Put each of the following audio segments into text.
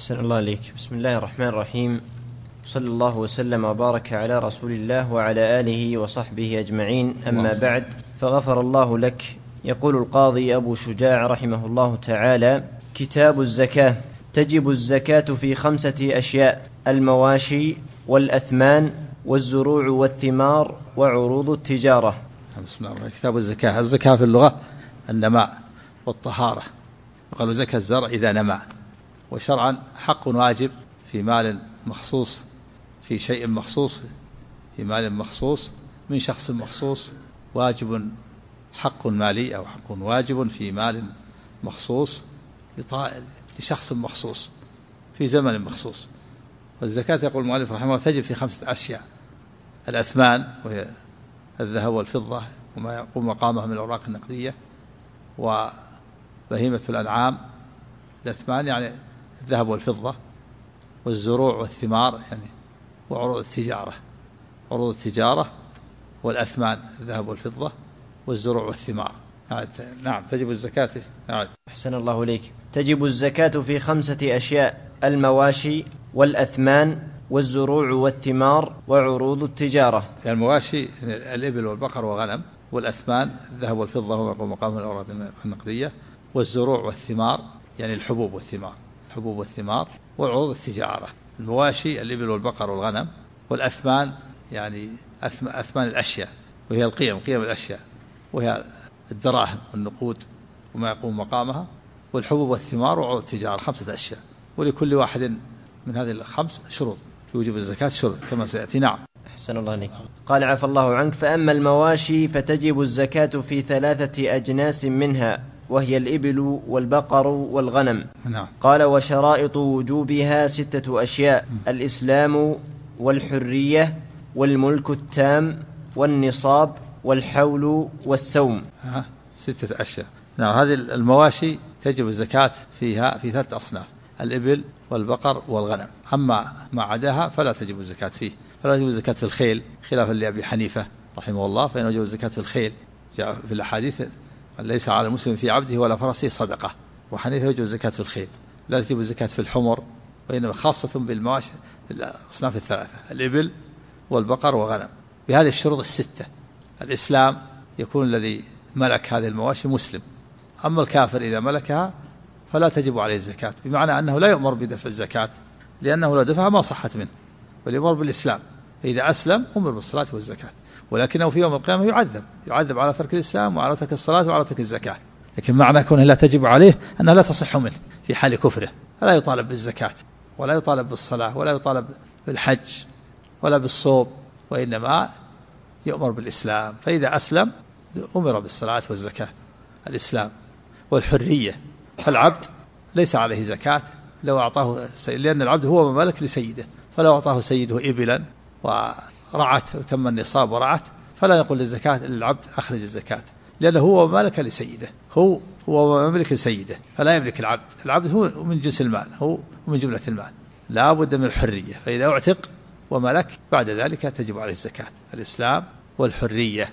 أحسن الله عليك. بسم الله الرحمن الرحيم، صلى الله وسلم وبارك على رسول الله وعلى آله وصحبه أجمعين، أما بعد، فغفر الله لك. يقول القاضي أبو شجاع رحمه الله تعالى: كتاب الزكاة. تجب الزكاة في 5 أشياء: المواشي والأثمان والزروع والثمار وعروض التجارة. بسم الله. كتاب الزكاة. الزكاة في اللغة النماء والطهارة، وقالوا زكاة الزرع إذا نمى. وشرعا حق واجب في مال مخصوص، في شيء مخصوص، في مال مخصوص من شخص مخصوص، واجب حق مالي أو حق واجب في مال مخصوص لشخص مخصوص في زمن مخصوص. والزكاة يقول المؤلف رحمه الله تجب في 5 أشياء: الأثمان وهي الذهب والفضة وما يقوم مقامها من الأوراق النقدية، وبهيمة الأنعام. الأثمان يعني الذهب والفضة، والزروع والثمار يعني وعروض التجارة. عروض التجارة والأثمان الذهب والفضة والزروع والثمار. نعم تجب الزكاة. نعم. أحسن الله إليك. تجب الزكاة في 5 أشياء: المواشي والأثمان والزروع والثمار وعروض التجارة. يعني المواشي الإبل والبقر والغنم، والأثمان الذهب والفضة وما مقام الأوراق النقدية، والزروع والثمار يعني الحبوب والثمار، الحبوب والثمار، وعروض التجارة. المواشي الإبل والبقر والغنم، والأثمان يعني أثمان الأشياء وهي قيم الأشياء، وهي الدراهم والنقود وما يقوم مقامها، والحبوب والثمار وعروض التجارة. 5 أشياء، ولكل واحد من هذه ال5 شروط يوجب الزكاة، شروط كما سيأتي. نعم. أحسن الله عليك. قال: عفى الله عنك. فأما المواشي فتجب الزكاة في 3 أجناس منها، وهي الإبل والبقر والغنم. نعم. قال: وشرائط وجوبها 6 أشياء: الإسلام والحرية والملك التام والنصاب والحول والسوم. 6 أشياء. نعم. هذه المواشي تجب الزكاة فيها في 3 أصناف: الإبل والبقر والغنم. أما ما عداها فلا تجب الزكاة فيه. فلا تجب الزكاة في الخيل خلافا لأبي حنيفة رحمه الله، فإنه يجب الزكاة في الخيل. جاء في الأحاديث: ليس على المسلم في عبده ولا فرسه صدقة. وحنيفة يجب الزكاة في الخيل. لا تجب الزكاة في الحمر، وإنما خاصة بالمواشي الأصناف 3: الإبل والبقر والغنم، بهذه الشروط 6. الإسلام يكون الذي ملك هذه المواشي مسلم، أما الكافر إذا ملكها فلا تجب عليه الزكاة، بمعنى أنه لا يؤمر بدفع الزكاة، لأنه لو دفع ما صحت منه، بل يؤمر بالإسلام. فإذا أسلم أمر بالصلاة والزكاة، ولكنه في يوم القيامة يعذب على ترك الإسلام وعلى ترك الصلاة وعلى ترك الزكاة. لكن معنى كونه لا تجب عليه أنها لا تصح منه في حال كفره، فلا يطالب بالزكاة ولا يطالب بالصلاة ولا يطالب بالحج ولا بالصوم، وإنما يؤمر بالإسلام. فإذا أسلم أمر بالصلاة والزكاة. الإسلام والحرية، فالعبد ليس عليه زكاة لو أعطاه لأن العبد هو مملك لسيده، فلو أعطاه سيده إبلا ورعت وتم النصاب ورعت فلا يقول للزكاة للعبد أخرج الزكاة، لأنه هو مملك لسيده، هو مملك لسيده، فلا يملك العبد هو من جنس المال، هو من جملة المال، لا بد من الحرية. فإذا اعتق وملك بعد ذلك تجب عليه الزكاة. الإسلام والحرية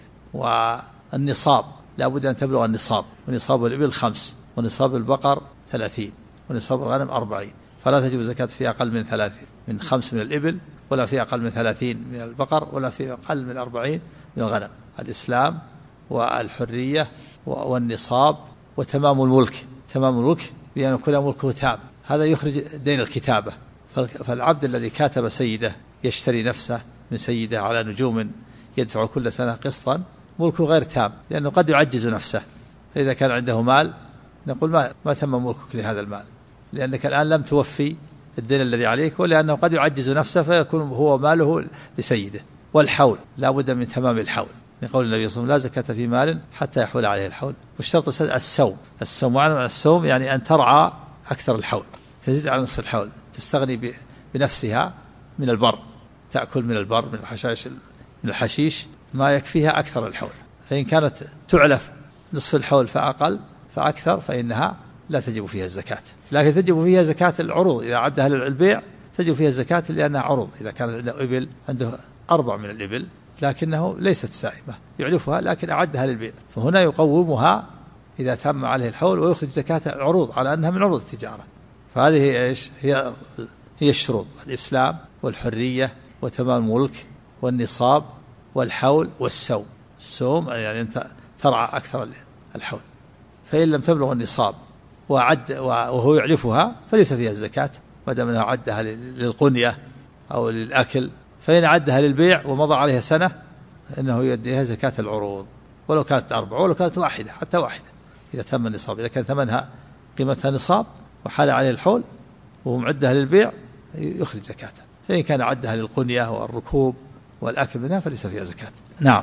والنصاب، لا بد أن تبلغ النصاب، ونصاب الإبل 5، ونصاب البقر 30، ونصاب الغنم 40، فلا تجب الزكاة في أقل من 30، من 5 من الإبل، ولا في أقل من 30 من البقر، ولا في أقل من 40 من الغنم. الإسلام والحرية والنصاب وتمام الملك. تمام الملك بأن يكون ملكه تام، هذا يخرج دين الكتابة. فالعبد الذي كاتب سيده يشتري نفسه من سيده على نجوم يدفع كل سنة قسطا، ملكه غير تام، لأنه قد يعجز نفسه. فإذا كان عنده مال نقول ما تم ملكك لهذا المال، لأنك الآن لم توفي الدين الذي عليك، ولأنه قد يعجز نفسه فيكون هو ماله لسيده. والحول، لا بد من تمام الحول، لقول النبي صلى الله عليه وسلم: لا زكاة في مال حتى يحول عليه الحول. والشرط السوم. معنى السوم يعني أن ترعى أكثر الحول، تزيد على نصف الحول، تستغني بنفسها من البر، تأكل من البر من الحشيش ما يكفيها أكثر الحول. فإن كانت تعلف نصف الحول فأقل فأكثر فإنها لا تجب فيها الزكاة. لكن تجب فيها زكاة العروض إذا عدها للبيع، تجب فيها الزكاة لأنها عروض. إذا كان عنده إبل، عنده 4 من الإبل لكنه ليست سائمة يعلفها لكن أعدها للبيع، فهنا يقومها إذا تم عليه الحول ويخرج زكاة العروض على أنها من عروض التجارة. فهذه إيش هي الشروط: الإسلام والحرية وتمام الملك والنصاب والحول والسوم. السوم يعني أنت ترعى أكثر الحول. فإن لم تبلغ النصاب وهو يعرفها فليس فيها الزكاة ما دام أنه عدها للقنية أو للأكل. فإن عدها للبيع ومضى عليها سنة إنه يؤديها زكاة العروض، ولو كانت 4 ولو كانت 1 حتى 1 إذا تم النصاب. إذا كان ثمنها قيمتها نصاب وحال عليه الحول وهو معدها للبيع يخرج زكاتها. فإن كان عدها للقنية والركوب والأكل منها فليس فيها زكاة. نعم،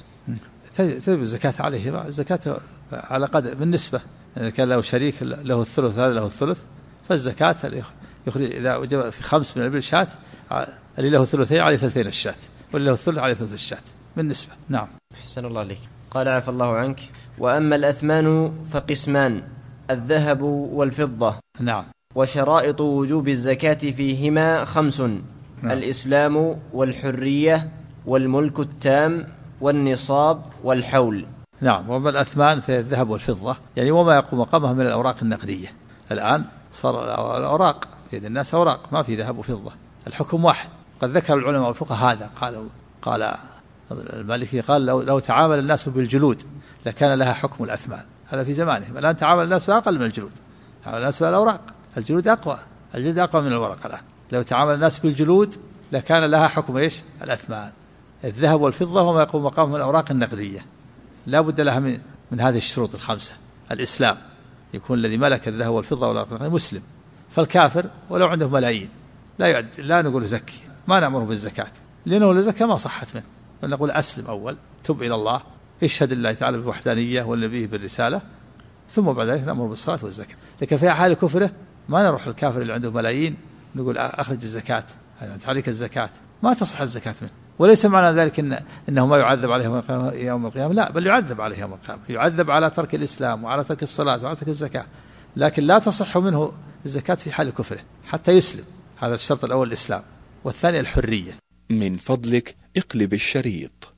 تجب الزكاة عليه. الزكاة على قدر بالنسبة، إذا كان له شريك له الثلث هذا له الثلث، فالزكاة يخرج إذا وجب في 5 من الإبل شاة، اللي له ثلثين عليه 2 الشاة، واللي له الثلث عليه 3 الشاة بالنسبة. نعم. أحسن الله عليك. قال عفى الله عنك: وأما الأثمان فقسمان: الذهب والفضة. نعم. وشرائط وجوب الزكاة فيهما 5: نعم. الإسلام والحرية والملك التام والنصاب والحول. نعم. وأما الأثمان في الذهب والفضة يعني وما يقوم مقامها من الأوراق النقدية. الآن صار الأوراق في يد الناس أوراق، ما في ذهب وفضة، الحكم واحد. قد ذكر العلماء والفقهاء هذا، قال المالكي قال لو تعامل الناس بالجلود لكان لها حكم الأثمان. هذا في زمانهم. الآن تعامل الناس أقل من الجلود، تعامل الناس بالأوراق. الجلود أقوى، الجلد أقوى من الورق. الآن لو تعامل الناس بالجلود لكان لها حكم إيش؟ الأثمان. الذهب والفضة وما يقوم مقام من الأوراق النقدية لا بد لها من هذه الشروط 5: الإسلام، يكون الذي ملك الذهب والفضة والأوراق مسلم. فالكافر ولو عنده ملايين لا نقول زكي، ما نأمره بالزكاة، لأنه الزكاة ما صحت منه. نقول أسلم أول، تب إلى الله، اشهد الله تعالى بالوحدانية والنبي بالرسالة، ثم بعد ذلك نأمر بالصلاة والزكاة. لكن في حال كفره ما نروح الكافر اللي عنده ملايين نقول أخرج الزكاة، عليك الزكاة، ما تصح الزكاة منه. وليس معنى ذلك إنه ما يعذب عليه يوم القيامة، لا، بل يعذب عليه يوم القيامة، يعذب على ترك الإسلام وعلى ترك الصلاة وعلى ترك الزكاة، لكن لا تصح منه الزكاة في حال كفره حتى يسلم. هذا الشرط الأول الإسلام، والثاني الحرية. من فضلك اقلب الشريط.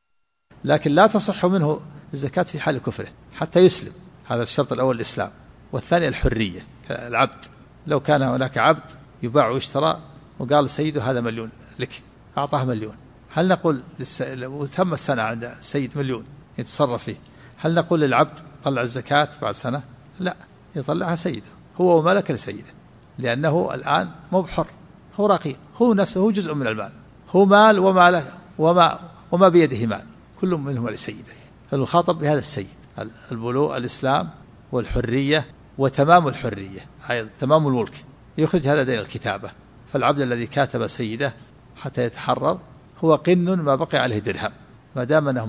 لكن لا تصح منه الزكاة في حال كفره حتى يسلم. هذا الشرط الأول الإسلام، والثاني الحرية. العبد، لو كان هناك عبد يباع ويشترى وقال سيده هذا 1,000,000 لك، أعطاه 1,000,000، هل نقول وتم السنة عند سيد 1,000,000 يتصرف فيه، هل نقول للعبد طلع الزكاة بعد سنة؟ لا، يطلعها سيده هو وملك لسيده، لأنه الآن مو بحر، هو رقيق، هو نفسه هو جزء من المال، هو مال وما بيده مال، كل منهما لسيده. فالمخاطب بهذا السيد البلوغ، الإسلام والحرية وتمام الحرية، تمام الملك، يخرج هذا دين الكتابة. فالعبد الذي كاتب سيده حتى يتحرر هو قن ما بقي عليه درهم، ما دام أنه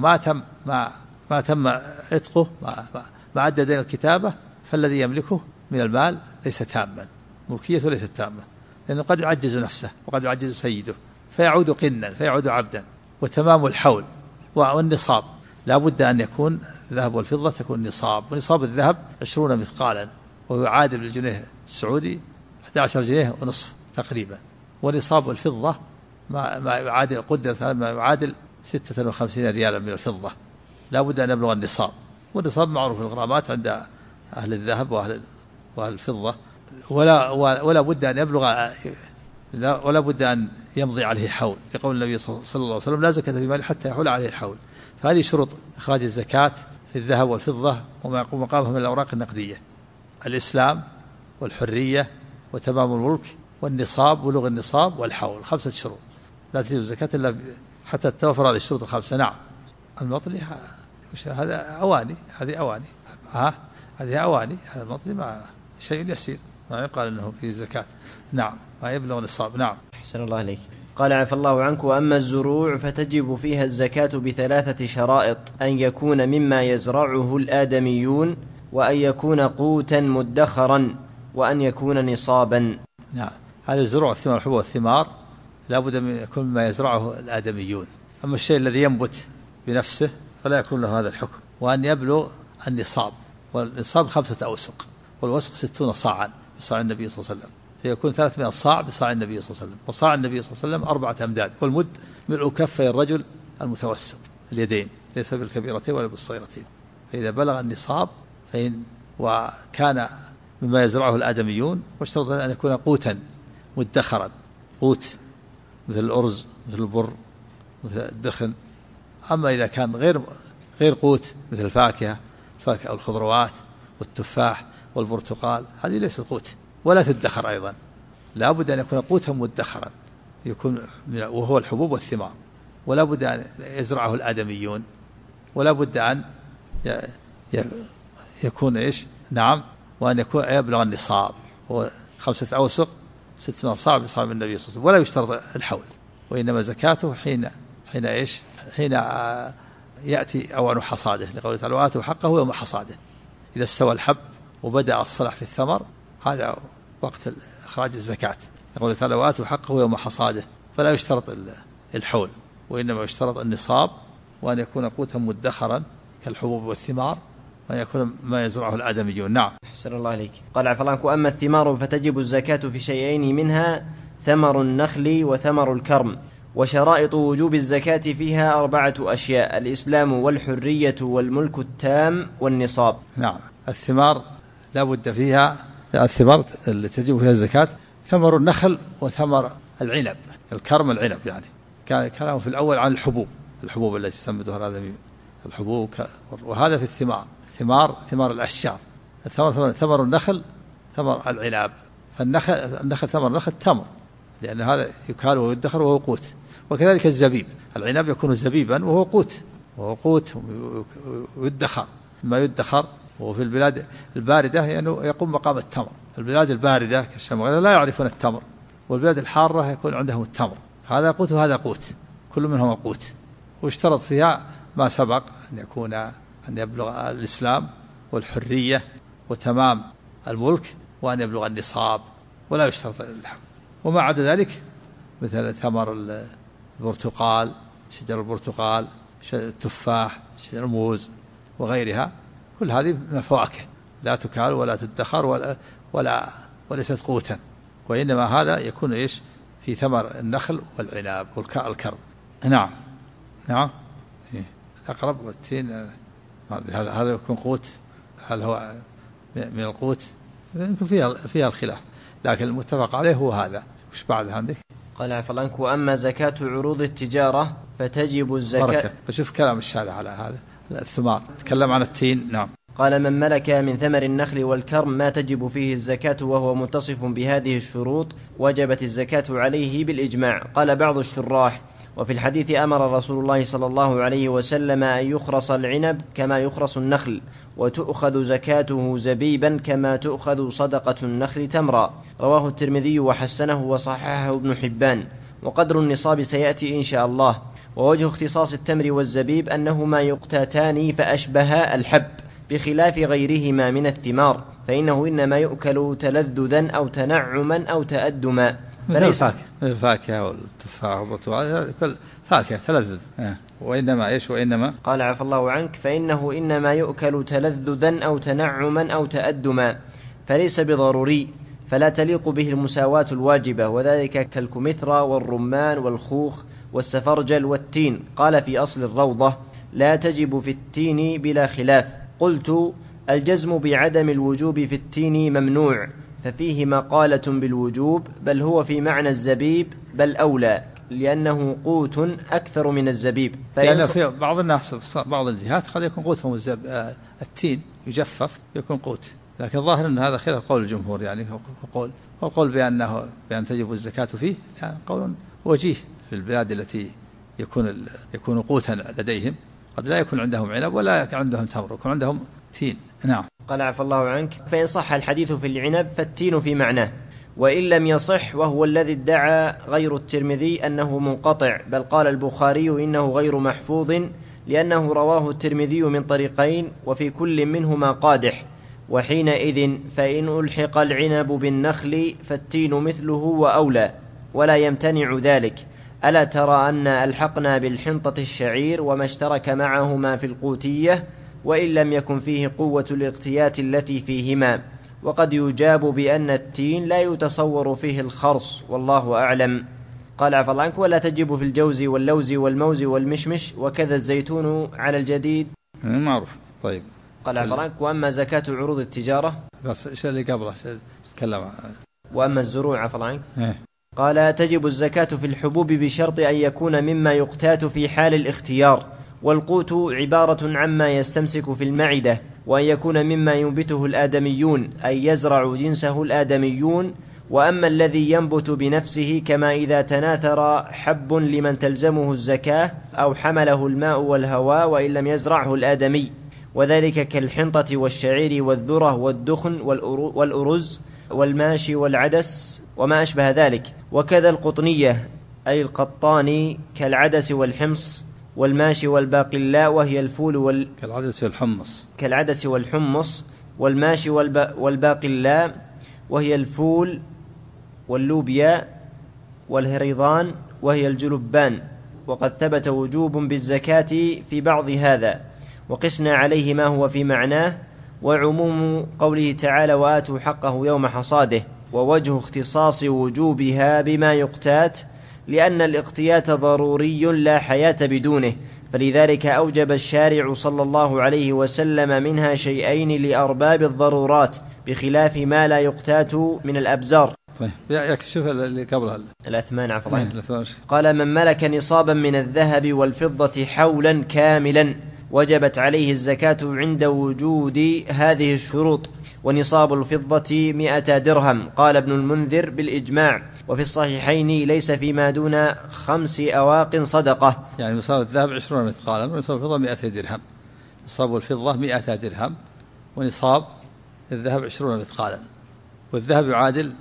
ما تم عتقه، ما عد دين الكتابة، فالذي يملكه من المال ليس تاما، ملكيته ليست تامة، لأنه قد يعجز نفسه وقد يعجز سيده فيعود قنا، فيعود عبدا. وتمام الحول والنصاب، لا بد أن يكون الذهب والفضة تكون نصاب، ونصاب الذهب 20 مثقالا، وهو يعادل بالجنيه السعودي 11 جنيه ونصف تقريبا. ونصاب الفضة ما يعادل قدر ما يعادل 56 ريالا من الفضة، لا بد أن يبلغ النصاب. والنصاب معروف الغرامات عند أهل الذهب وأهل الفضة، ولا بد أن يبلغ، ولا بد أن يمضي عليه حول، لقول النبي صلى الله عليه وسلم: لا زكاة في مال حتى يحول عليه الحول. فهذه شروط إخراج الزكاة في الذهب والفضة وما يقوم مقامها من الأوراق النقدية: الإسلام والحرية وتمام الملك والنصاب، بلوغ النصاب والحول. 5 شروط لا تجب الزكاة إلا حتى توفر هذه الشروط ال5. نعم. المطلي هذا أواني، هذه أواني، هذه أواني، هذا المطلي ما شيء يسير، ما يقال أنه فيه زكاة. نعم، ما يبلغ النصاب. نعم. أحسن الله عليك. قال عفى الله عنك: وأما الزروع فتجب فيها الزكاة ب3 شرائط: أن يكون مما يزرعه الآدميون، وأن يكون قوتا مدخرا، وأن يكون نصابا. نعم. هذه الزروع، الثمار والحبوب والثمار، لا بد من يكون مما يزرعه الآدميون. أما الشيء الذي ينبت بنفسه فلا يكون له هذا الحكم. وأن يبلغ النصاب، والنصاب 5 أوسق، والوسق 60 صاعا بصاع النبي صلى الله عليه وسلم، فيكون 300 صاع بصاع النبي صلى الله عليه وسلم. وصاع النبي صلى الله عليه وسلم 4 أمداد، والمد ملء كفي الرجل المتوسط اليدين، ليس بالكبيرتين ولا بالصغيرتين. فإذا بلغ النصاب وكان مما يزرعه الآدميون، واشترط أن يكون قوتا مدخرا، قوت مثل الأرز مثل البر مثل الدخن. أما إذا كان غير قوت مثل الفاكهة أو الخضروات والتفاح والبرتقال، هذه ليست قوت ولا تدخر أيضا، لا بد أن يكون قوتا مدخرا يكون وهو الحبوب والثمار، ولا بد أن يزرعه الآدميون، ولا بد أن يكون إيش؟ نعم، وأن يكون يبلغ النصاب، هو 5 أوسق 6 صاع بصاع النبي صلى الله عليه وسلم، ولا يشترط الحول، وإنما زكاته حين إيش؟ حين يأتي أوان حصاده، لقوله تعالى وآتوا حقه يوم حصاده. إذا استوى الحب وبدأ الصلاح في الثمر، هذا وقت إخراج الزكاة، لقوله تعالى وآتوا حقه يوم حصاده، فلا يشترط الحول، وإنما يشترط النصاب، وأن يكون قوتا مدخرا كالحبوب والثمار، وأن يكون ما يزرعه الآدميون. نعم. أحسن الله عليك. قال عفوا عنك: وأما الثمار فتجب الزكاة في شيئين منها ثمر النخل وثمر الكرم. وشرائط وجوب الزكاة فيها 4 أشياء: الإسلام والحرية والملك التام والنصاب. نعم. الثمار لا بد فيها، الثمار اللي تجب فيها الزكاة ثمر النخل وثمر العنب. الكرم العنب، يعني كان كلامه في الأول عن الحبوب التي تسمدها الآدميون، الحبوب، وهذا في الثمار، ثمار الأشجار. ثمر النخل ثمر العنب، فالنخل ثمر النخل تمر، لأن هذا يكال ويدخر وهو قوت. وكذلك الزبيب، العنب يكون زبيبا وهو قوت ويدخر، ما يدخر. وفي البلاد الباردة يعني يقوم مقام التمر. البلاد الباردة كالشام لا يعرفون التمر، والبلاد الحارة يكون عندهم التمر. هذا قوت وهذا قوت، كل منهم قوت. واشترط فيها ما سبق أن يبلغ الإسلام والحرية وتمام الملك، وأن يبلغ النصاب، ولا يشترط الحول. وما عدا ذلك مثل ثمر البرتقال، شجر البرتقال، التفاح، شجر الموز وغيرها، كل هذه من الفواكه لا تكال ولا تدخر وليست قوتا، وإنما هذا يكون إيش؟ في ثمر النخل والعنب والكرم. نعم. أقرب والتين، هذا يكون قوت، هل هو من القوت؟ يمكن فيها الخلاف، لكن المتفق عليه هو هذا. وش بعد عندك؟ قال عفوا عنك: وأما زكاة عروض التجارة فتجب الزكاة. فشوف كلام الشارع على هذا الثمار، تكلم عن التين. نعم. قال: من ملك من ثمر النخل والكرم ما تجب فيه الزكاة وهو متصف بهذه الشروط وجبت الزكاة عليه بالإجماع. قال بعض الشراح: وفي الحديث أمر رسول الله صلى الله عليه وسلم أن يخرص العنب كما يخرص النخل، وتؤخذ زكاته زبيبا كما تؤخذ صدقة النخل تمرا. رواه الترمذي وحسنه وصححه ابن حبان. وقدر النصاب سيأتي إن شاء الله. ووجه اختصاص التمر والزبيب أنهما يقتاتان فأشبه الحب، بخلاف غيرهما من الثمار، فإنه إنما يؤكل تلذذا أو تنعما أو تأدما. الفاكهة والتفاح والبرتقال كل فاكهة تلذذ. وإنما قال عفى الله عنك: فإنه إنما يؤكل تلذذا أو تنعما أو تأدما، فليس بضروري، فلا تليق به المساواة الواجبة، وذلك كالكمثرى والرمان والخوخ والسفرجل والتين. قال في أصل الروضة: لا تجب في التين بلا خلاف. قلت: الجزم بعدم الوجوب في التين ممنوع، ففيه مقالة بالوجوب، بل هو في معنى الزبيب بل أولى، لأنه قوت أكثر من الزبيب. لأن في بعض الناس بعض الجهات قد يكون قوتهم التين يجفف يكون قوت، لكن الظاهر أن هذا خلاف قول الجمهور، يعني والقول بأن تجب الزكاة فيه يعني قول وجيه في البلاد التي يكون قوتا لديهم، قد لا يكون عندهم عنب ولا يكون عندهم تمر، يكون عندهم تين. نعم. قال عفى الله عنك: فإن صح الحديث في العنب فالتين في معناه، وإن لم يصح وهو الذي ادعى غير الترمذي أنه منقطع، بل قال البخاري إنه غير محفوظ، لأنه رواه الترمذي من طريقين وفي كل منهما قادح. وحينئذ فإن ألحق العنب بالنخل فالتين مثله وأولى، ولا يمتنع ذلك. ألا ترى أن ألحقنا بالحنطة الشعير وما اشترك معهما في القوتية، وإن لم يكن فيه قوة الاقتيات التي فيهما. وقد يجاب بأن التين لا يتصور فيه الخرص، والله أعلم. قال عفى الله عنك: ولا تجب في الجوز واللوز والموز والمشمش، وكذا الزيتون على الجديد. معروف. طيب، قال عفرانك وأما زكاة عروض التجارة بس إيش اللي قبله تكلم. وأما الزروع عفرانك قال تجب الزكاة في الحبوب بشرط أن يكون مما يقتات في حال الاختيار، والقوت عبارة عما يستمسك في المعدة، وأن يكون مما ينبته الآدميون أي يزرع جنسه الآدميون. وأما الذي ينبت بنفسه كما إذا تناثر حب لمن تلزمه الزكاة أو حمله الماء والهواء وإن لم يزرعه الآدمي، وذلك كالحنطة والشعير والذرة والدخن والأرز والماشي والعدس وما أشبه ذلك. وكذا القطنية أي القطاني كالعدس والحمص والماشي والباقلاء وهي الفول كالعدس والحمص والماشي والباقلاء وهي الفول واللوبيا والهريضان وهي الجلبان. وقد ثبت وجوب بالزكاة في بعض هذا، وقسنا عليه ما هو في معناه، وعموم قوله تعالى وآتوا حقه يوم حصاده، ووجه اختصاص وجوبها بما يقتات لأن الاقتيات ضروري لا حياة بدونه، فلذلك أوجب الشارع صلى الله عليه وسلم منها شيئين لأرباب الضرورات بخلاف ما لا يقتات من الأبزار. طيب يكشف اللي قبلها الأثمان عفوا. قال من ملك نصابا من الذهب والفضة حولا كاملا وجبت عليه الزكاة عند وجود هذه الشروط، ونصاب الفضة 100 درهم. قال ابن المنذر بالإجماع، وفي الصحيحين ليس فيما دون 5 أواق صدقة. يعني نصاب الذهب 20 مثقالا ونصاب الفضة 200 درهم. نصاب الفضة 100 درهم ونصاب الذهب 20 مثقالا، والذهب يعادل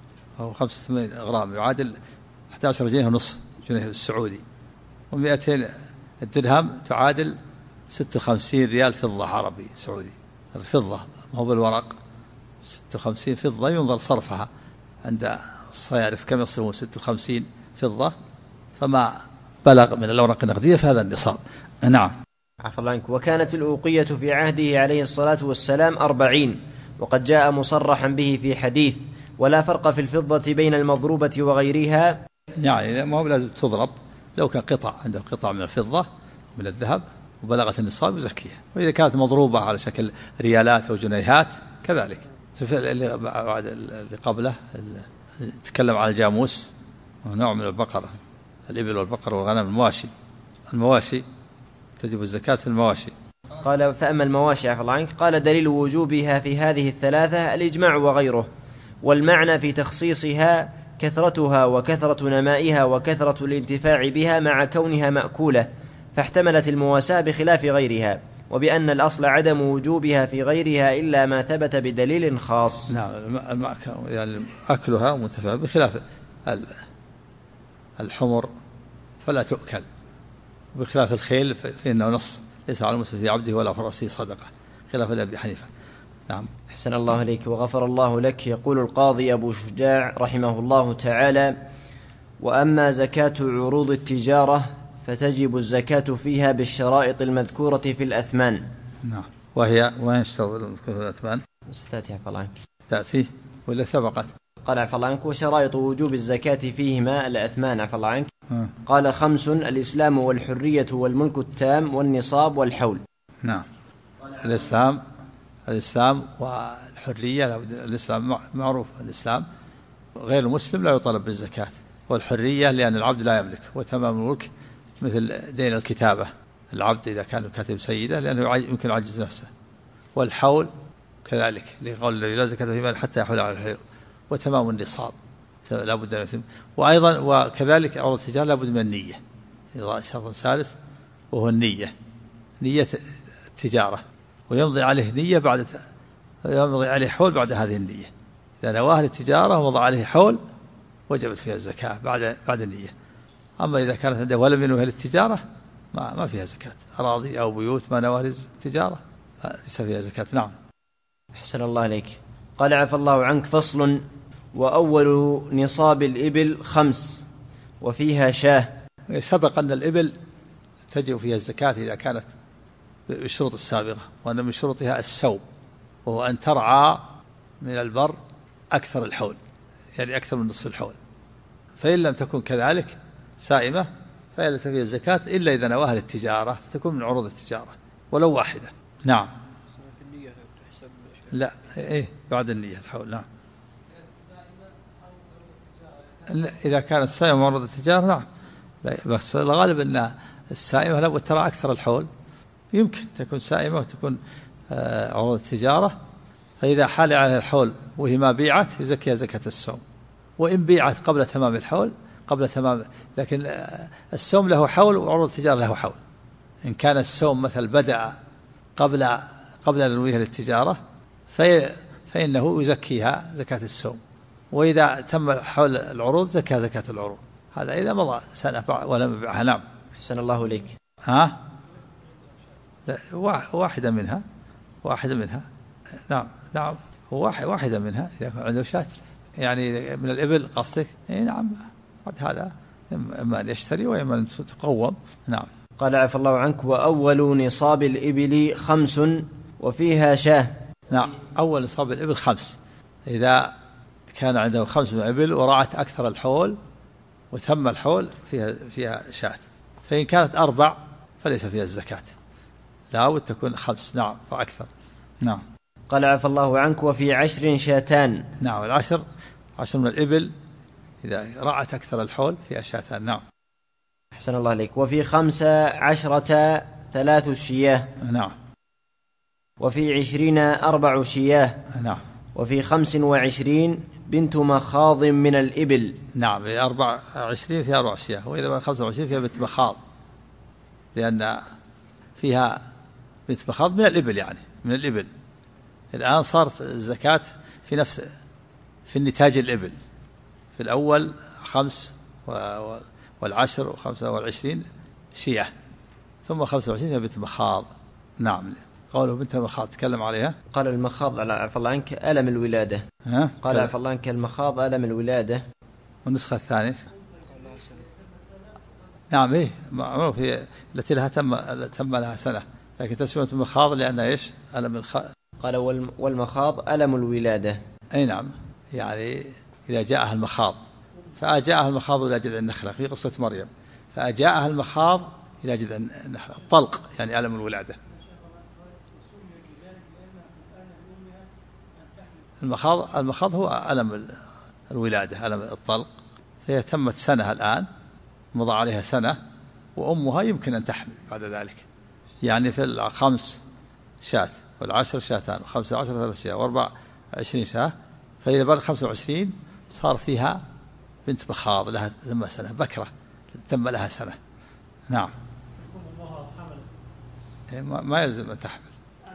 85 غرام يعادل 11 جنيه ونصف جنيه السعودي، و200 الدرهم تعادل 56 ريال فضة عربي سعودي. الفضة ما هو بالورق، 56 فضة ينظر صرفها عند الصيارف كم يصرفون 56 فضة، فما بلغ من الأوراق النقدية فهذا النصاب. نعم. عفوا الله عنك. وكانت الأوقية في عهده عليه الصلاة والسلام 40، وقد جاء مصرحا به في حديث ولا فرق في الفضة بين المضروبة وغيرها. يعني ما هو لازم تضرب، لو كان قطع عنده قطع من الفضة ومن الذهب وبلغت النصاب يزكيها، وإذا كانت مضروبة على شكل ريالات أو جنيهات كذلك. اللي قبله تكلم عن الجاموس ونوع من البقر، الإبل والبقر والغنم. المواشي تجب الزكاة في المواشي. قال فأما المواشي عفوا الله عنك قال دليل وجوبها في هذه الثلاثة الإجماع وغيره، والمعنى في تخصيصها كثرتها وكثرة نمائها وكثرة الانتفاع بها مع كونها مأكولة، فاحتملت المواساة بخلاف غيرها، وبأن الأصل عدم وجوبها في غيرها إلا ما ثبت بدليل خاص. نعم. يعني أكلها منتفع بخلاف الحمر فلا تؤكل، بخلاف الخيل فإنه نص ليس على المسلم في عبده ولا فرسه صدقة، خلاف أبي حنيفة. نعم. أحسن الله إليك وغفر الله لك. يقول القاضي أبو شجاع رحمه الله تعالى: وأما زكاة عروض التجارة فتجب الزكاة فيها بالشرائط المذكورة في الأثمان. نعم. وهي وين الشرائط المذكورة في الأثمان؟ ستأتي عفوا الله عنك. تأتي ولا سبقت؟ قال عفوا الله عنك وشرائط وجوب الزكاة فيهما الأثمان عفوا الله عنك. قال 5: الإسلام والحرية والملك التام والنصاب والحول. نعم. الإسلام والحرية. الإسلام معروف، الإسلام غير المسلم لا يطالب بالزكاة، والحرية لأن العبد لا يملك، وتمام الملك مثل دين الكتابة، العبد إذا كان كاتب سيدة لأنه يمكن يعجز نفسه، والحول كذلك لقول لا زكاة في مال حتى يحول على الحول، وتمام النصاب لا بد أن يتم. وأيضا وكذلك عروض التجارة لا بد من النية، شرط ثالث وهو النية، نية التجارة، ويمضي عليه نية يمضي عليه حول بعد هذه النية. إذا نواه للتجارة ووضع عليه حول وجبت فيها الزكاة بعد النية. أما إذا كانت عنده ولم ينوها للتجارة ما فيها زكاة، أراضي أو بيوت ما نواه للتجارة ليس فيها زكاة. نعم. أحسن الله عليك. قال عفى الله عنك: فصل: وأول نصاب الإبل 5 وفيها شاه. سبق أن الإبل تجب فيها الزكاة إذا كانت بالشروط السابقة، وأن من شروطها السوم، وهو أن ترعى من البر أكثر الحول، يعني أكثر من نصف الحول، فإن لم تكن كذلك سائمة فليس فيها الزكاة إلا إذا نواها للتجارة فتكون من عروض التجارة ولو واحدة. نعم. لا إيه بعد النية الحول. نعم. إذا كانت صائمة معرض التجارة نعم، بس الغالب أن السائمة لو ترى أكثر الحول يمكن تكون سائمة وتكون عروض التجارة، فإذا حال عليها الحول وهي ما بيعت يزكيها زكاة الصوم، وإن بيعت قبل تمام الحول قبل تمام، لكن الصوم له حول وعروض التجارة له حول. إن كان الصوم مثل بدأ قبل ننويها للتجارة فإنه يزكيها زكاة الصوم، وإذا تم حول العروض زكاة زكاة العروض. هذا إذا مضى سنة ولم يبيعها. نعم. أحسن الله إليك. ها واحدة منها نعم واحدة منها إذا عنده شاة يعني من الإبل قصدك. نعم بعد هذا إما أن يشتري وإما أن تقوم. نعم. قال عفى الله عنك: وأول نصاب الإبل 5 وفيها شاة. نعم، أول نصاب الإبل 5، إذا كان عنده 5 من الإبل ورعت أكثر الحول وتم الحول فيها شاة، فإن كانت 4 فليس فيها الزكاة، لا بد تكون 5 نعم فأكثر. نعم. قال عفى الله عنك: وفي 10 شاتان. نعم، 10 من الإبل إذا رعت أكثر الحول فيها شاتان. نعم. أحسن الله عليك. وفي 15 3 شياه. نعم. وفي 20 4 شياه. نعم. وفي 25 بنت مخاض من الإبل. نعم، 24 فيها 4 شياه، وإذا 25 فيها بنت مخاض، لأن فيها بنت مخاض من الإبل، يعني من الإبل. الآن صارت الزكاة في النتاج الإبل، في الأول 5 والعشر و25 شياه، ثم 25 فيها بنت مخاض. نعم. قوله بنت المخاض تكلم عليها. قال المخاض على عفى الله عنك ألم الولادة. قال عفى الله عنك المخاض ألم الولادة. والنسخة الثانية نعم إيه معروف، هي التي لها تم لها سنة، لكن تسمية المخاض لأنها إيش ألم قال والمخاض ألم الولادة. أي نعم، يعني إذا جاءها المخاض، فأجاءها المخاض إلى جذع النخلة في قصة مريم، فأجاءها المخاض إلى جذع النخلة، الطلق يعني ألم الولادة. المخاض هو ألم الولادة، ألم الطلق، فهي تمت سنة الآن، مضى عليها سنة، وأمها يمكن أن تحمل بعد ذلك، يعني في 5 شاة والعشر شاتان و15 3 شياه و24 شاة، فإذا بلغ 25 صار فيها بنت مخاض لها ثم سنة بكرة تم لها سنة. نعم. ما يلزم أن تحمل.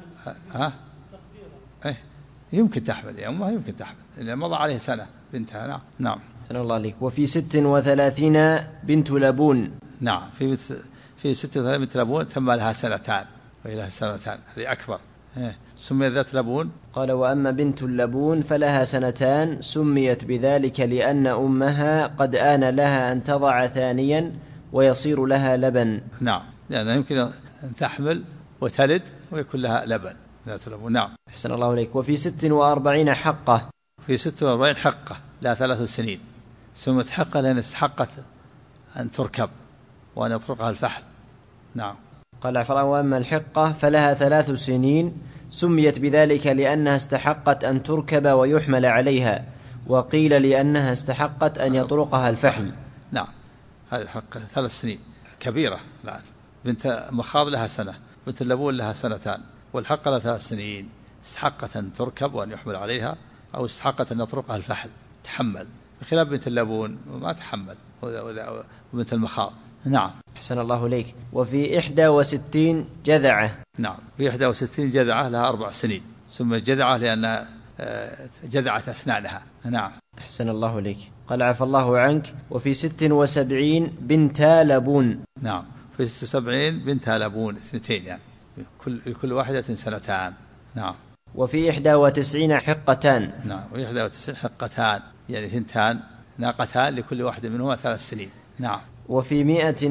إيه يمكن تحمل يا أمها، يمكن تحمل لأن مضى عليه سنة بنتها. نعم. نعم. سنة الله عليك. وفي 36 بنت لبون. نعم، في 36 بنت لبون تم لها 2 سنين وإلى 2 سنين، هذه أكبر. سميت ذات لبون. قال: وأما بنت اللبون فلها 2 سميت بذلك لأن أمها قد آن لها أن تضع ثانيا ويصير لها لبن. نعم، لأن يمكن أن تحمل وتلد ويكون لها لبن ذات لبون. نعم. أحسن الله إليك. وفي 46 حقة. في 46 حقة لها 3 سنين، سميت حقة لأن استحقت أن تركب وأن يطرقها الفحل. نعم. قال عفوا: وأما الحقة فلها 3 سنين سميت بذلك لأنها استحقت أن تركب ويحمل عليها، وقيل لأنها استحقت أن يطرقها الفحل. نعم، هذه الحقة 3 سنين كبيرة الآن. بنت مخاض لها 1 سنة، بنت اللبون لها 2 سنين، والحقة لها 3 سنين، استحقت أن تركب وأن يحمل عليها، أو استحقت أن يطرقها الفحل تحمل، بخلاف بنت اللبون ما تحمل، وبنت المخاض. نعم. أحسن الله إليك. وفي 61 جذعة. نعم، في 61 جذعة لها 4 سنين، سميت جذعة لأنها جذعت أسنانها. نعم. أحسن الله إليك. قال عفى الله عنك: وفي 76 بنتا لبون. نعم، في 76 بنتا لبون 2 يعني كل واحدة 2 سنين. نعم. وفي 91 حقتان. نعم، وفي 91 حقتان يعني 2 ناقتان لكل واحدة منهما 3 سنين. نعم. وفي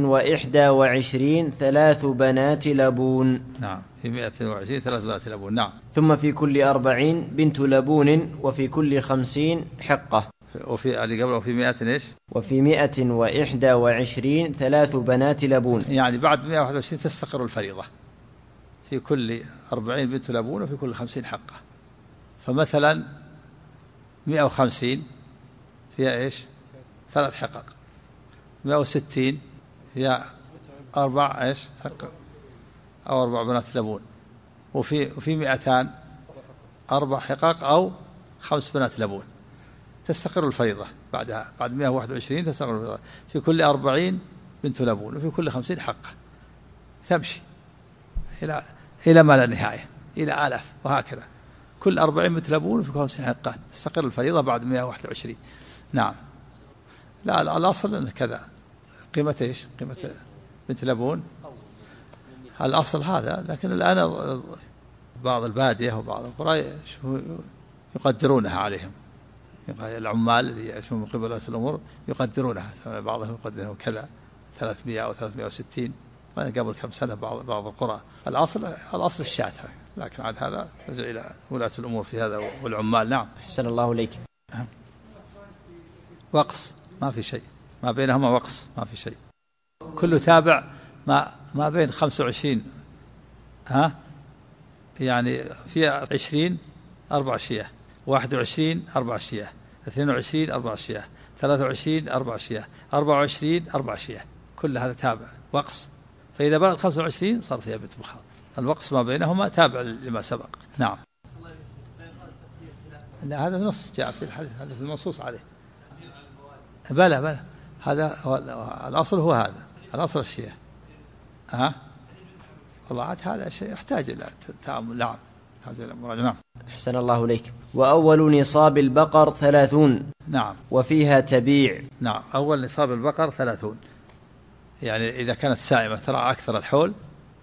121 3 بنات لبون. نعم، في 120 3 بنات لبون. نعم. ثم في كل 40 بنت لبون، وفي كل 50 حقة. وفي اللي قبله وفي 100 إيش؟ وفي 121 3 بنات لبون، يعني بعد 121 تستقر الفريضة، في كل 40 بنت لبون وفي كل 50 حقة. فمثلا 150 فيها إيش 3 حقق، 160 فيها 4 إيش حقق أو 4 بنات لبون، وفي 200 4 حقق أو 5 بنات لبون. تستقر الفريضة بعدها، بعد 121 تستقر الفريضة. في كل 40 بنت لبون، وفي كل 50 حقة، تمشي إلى ما لا نهاية، إلى آلاف، وهكذا كل 40 بنت لبون وفي كل 50 حقة، تستقر الفريضة بعد 121. نعم. لا الأصل أن كذا. قيمة إيش؟ قيمة بنت لبون الأصل هذا، لكن الآن بعض البادية وبعض القرى يقدرونها عليهم، العمال اللي يأتون من قبل ولاة الأمور يقدرونها، بعضهم يقدرون كذا 300 أو 360 قبل كم سنة بعض القرى. الأصل الشاة، لكن عاد هذا يرجع إلى ولاة الأمور في هذا والعمال. نعم. أحسن الله إليك. وقص ما في شيء، ما بينهما وقص ما في شيء، كله تابع ما بين 25 يعني في 20 4 شياه، 21 4 شياه، 22 4 شياه، 23 4 شياه، 24 4 شياه، كل هذا تابع وقص. فإذا بلغت 25 صار فيها بنت مخاض. الوقص ما بينهما تابع لما سبق. نعم. لا هذا نص جاء في الحديث، هذا في المنصوص عليه. بلى هذا الأصل هو هذا، الأصل الشياه. والله عاد هذا شيء يحتاج إلى تأمل. نعم يحتاج إلى مراجعة. نعم. أحسن الله إليك. وأول نصاب البقر 30. نعم. وفيها تبيع. نعم. أول نصاب البقر 30، يعني إذا كانت سائمة ترعى أكثر الحول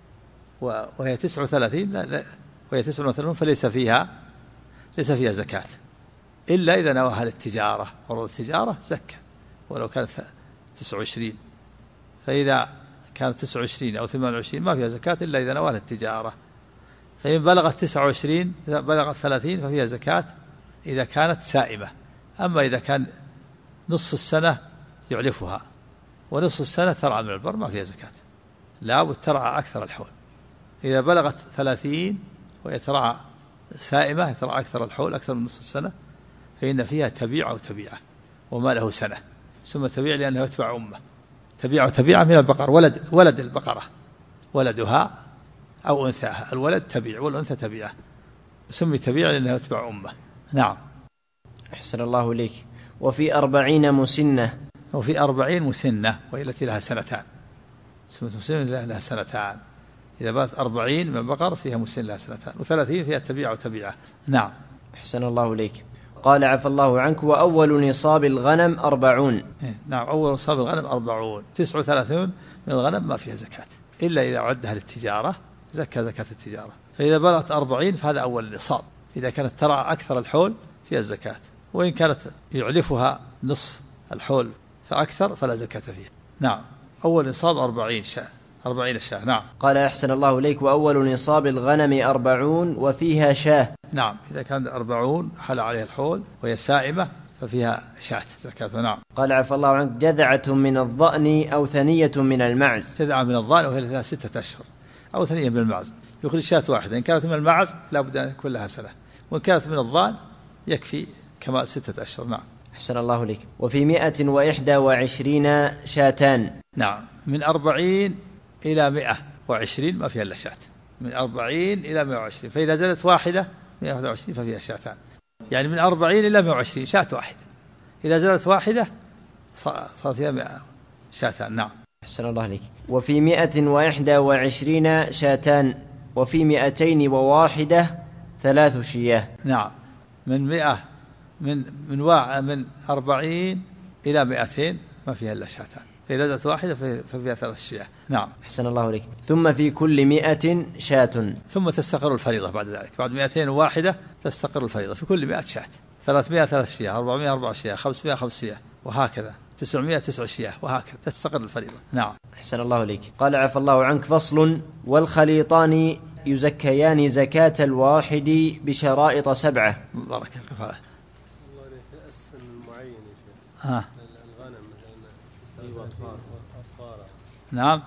وهي 39 وهي 39 فليس فيها زكاة، إلا إذا نواها للتجارة، عروض التجارة زكاة ولو كانت 29. فإذا كانت 29 أو 28 ما فيها زكاة إلا إذا نواها للتجارة. فإن بلغت 29 إذا بلغت 30 ففيها زكاة إذا كانت سائمة. أما إذا كان نصف السنة يعلفها ونصف السنة ترعى من البر ما فيها زكاة، لا بد ترعى أكثر الحول. إذا بلغت 30 ويترعى سائمة يترعى أكثر الحول أكثر من نصف السنة فإن فيها تبيع أو تبيعة وما له سنة، ثم تبيع لأنه يتبع أمه. تبيع من البقر، ولد البقرة ولدها أو أنثاها، الولد تبيع والأنثى تبيعة، سمي تبيع لأنه يتبع أمه. نعم. أحسن الله إليك. وفي 40 مسنة. وفي 40 مسنة وهي التي لها سنتان، سمت مسنة لها سنتان. إذا بات 40 من البقر فيها مسنة لها سنتان، و30 فيها تبيع وتبيعة. نعم. أحسن الله إليك. قال عفى الله عنك. وأول نصاب الغنم 40. نعم. أول نصاب الغنم 40. 39 من الغنم ما فيها زكاة إلا إذا عدها للتجارة زكاة التجارة. فإذا بلغت 40 فهذا أول نصاب. إذا كانت ترعى أكثر الحول فيها الزكاة، وإن كانت يعلفها نصف الحول فأكثر فلا زكاة فيها. نعم. أول نصاب 40 شاة. نعم. قال أحسن الله إليك. وأول نصاب الغنم 40 وفيها شاة. نعم. إذا كان 40 حل عليها الحول وهي سائمة ففيها شاة زكاة. نعم. قال عفى الله عنك. جذعة من الضأن أو ثنية من المعز. جذعة من الضأن وهي لها 6 أشهر أو ثنية من المعز، يخرج شاة واحدة. إن كانت من المعز لا بد أن يكون لها سنة، وإن كانت من الضأن يكفي كمال 6 أشهر. نعم. أحسن الله إليك. وفي 121 شاتان. نعم. من 40 إلى 120 ما فيها إلا شاة، من 40 إلى 120. فإذا زادت واحدة 121 ففيها شاتان، يعني من 40 إلى 120 شاة واحدة. إذا زادت واحدة صار فيها 100 شاتان. نعم. أحسن الله عليك. وفي 121 شاتان. وفي 201 3 شياه. نعم. من 100 من 40 إلى 200 ما فيها إلا شاتان، فإذا زادت واحدة ففيها 3 شياه. نعم. أحسن الله عليك. ثم في كل 100 شاة. ثم تستقر الفريضة بعد ذلك، بعد 201 تستقر الفريضة في كل 100 شاة. 300 3 شياه، 400 4 شياه، 500 5 شياه، وهكذا 900 9 شياه، وهكذا تستقر الفريضة. نعم. أحسن الله عليك. قال عفى الله عنك. فصل. والخليطان يزكيان زكاة الواحد بشرائط 7. بارك الله. السن المعين يا شيخ. الغنم مثلا أصغار. نعم.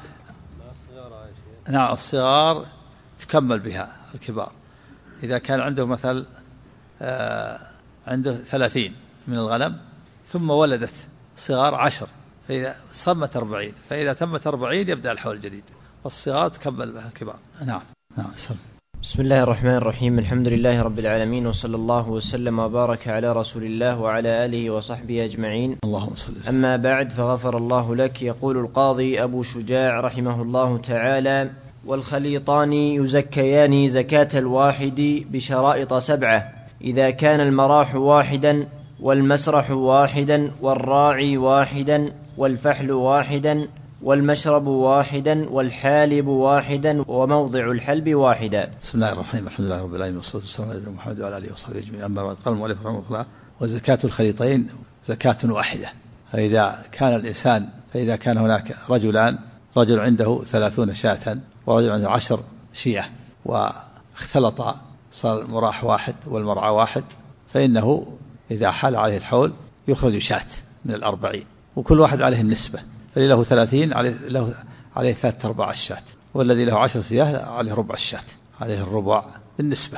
نعم. الصغار تكمل بها الكبار. إذا كان عنده مثل عنده 30 من الغنم ثم ولدت صغار 10 فإذا صمت 40، فإذا تمت 40 يبدأ الحول الجديد والصغار تكمل بها الكبار. نعم. بسم الله الرحمن الرحيم. الحمد لله رب العالمين، وصلى الله وسلم وبارك على رسول الله وعلى آله وصحبه أجمعين. اللهم صل وسلم. أما بعد، فغفر الله لك. يقول القاضي أبو شجاع رحمه الله تعالى: والخليطان يزكيان زكاة الواحد بشرائط 7 إذا كان المراح واحدا والمسرح واحدا والراعي واحدا والفحل واحدا والمشرب واحدا والحالب واحدا وموضع الحلب واحدا. بسم الله الرحمن الرحيم. الحمد لله رب العالمين، والصلاة والسلام على محمد وعلى آله وصحبه أجمعين. أما بعد، قال المؤلف رحمه الله: وزكاة الخليطين زكاة واحدة. فإذا كان هناك رجل عنده 30 شاة ورجل عنده 10 شياه واختلط، صار المراح واحد والمرعى واحد، فإنه إذا حال عليه الحول يخرج شاة من 40، وكل واحد عليه النسبة، فالذي له 30 عليه 3/4 الشاة، والذي له 10 شياه عليه ربع الشاة، عليه الربع بالنسبة.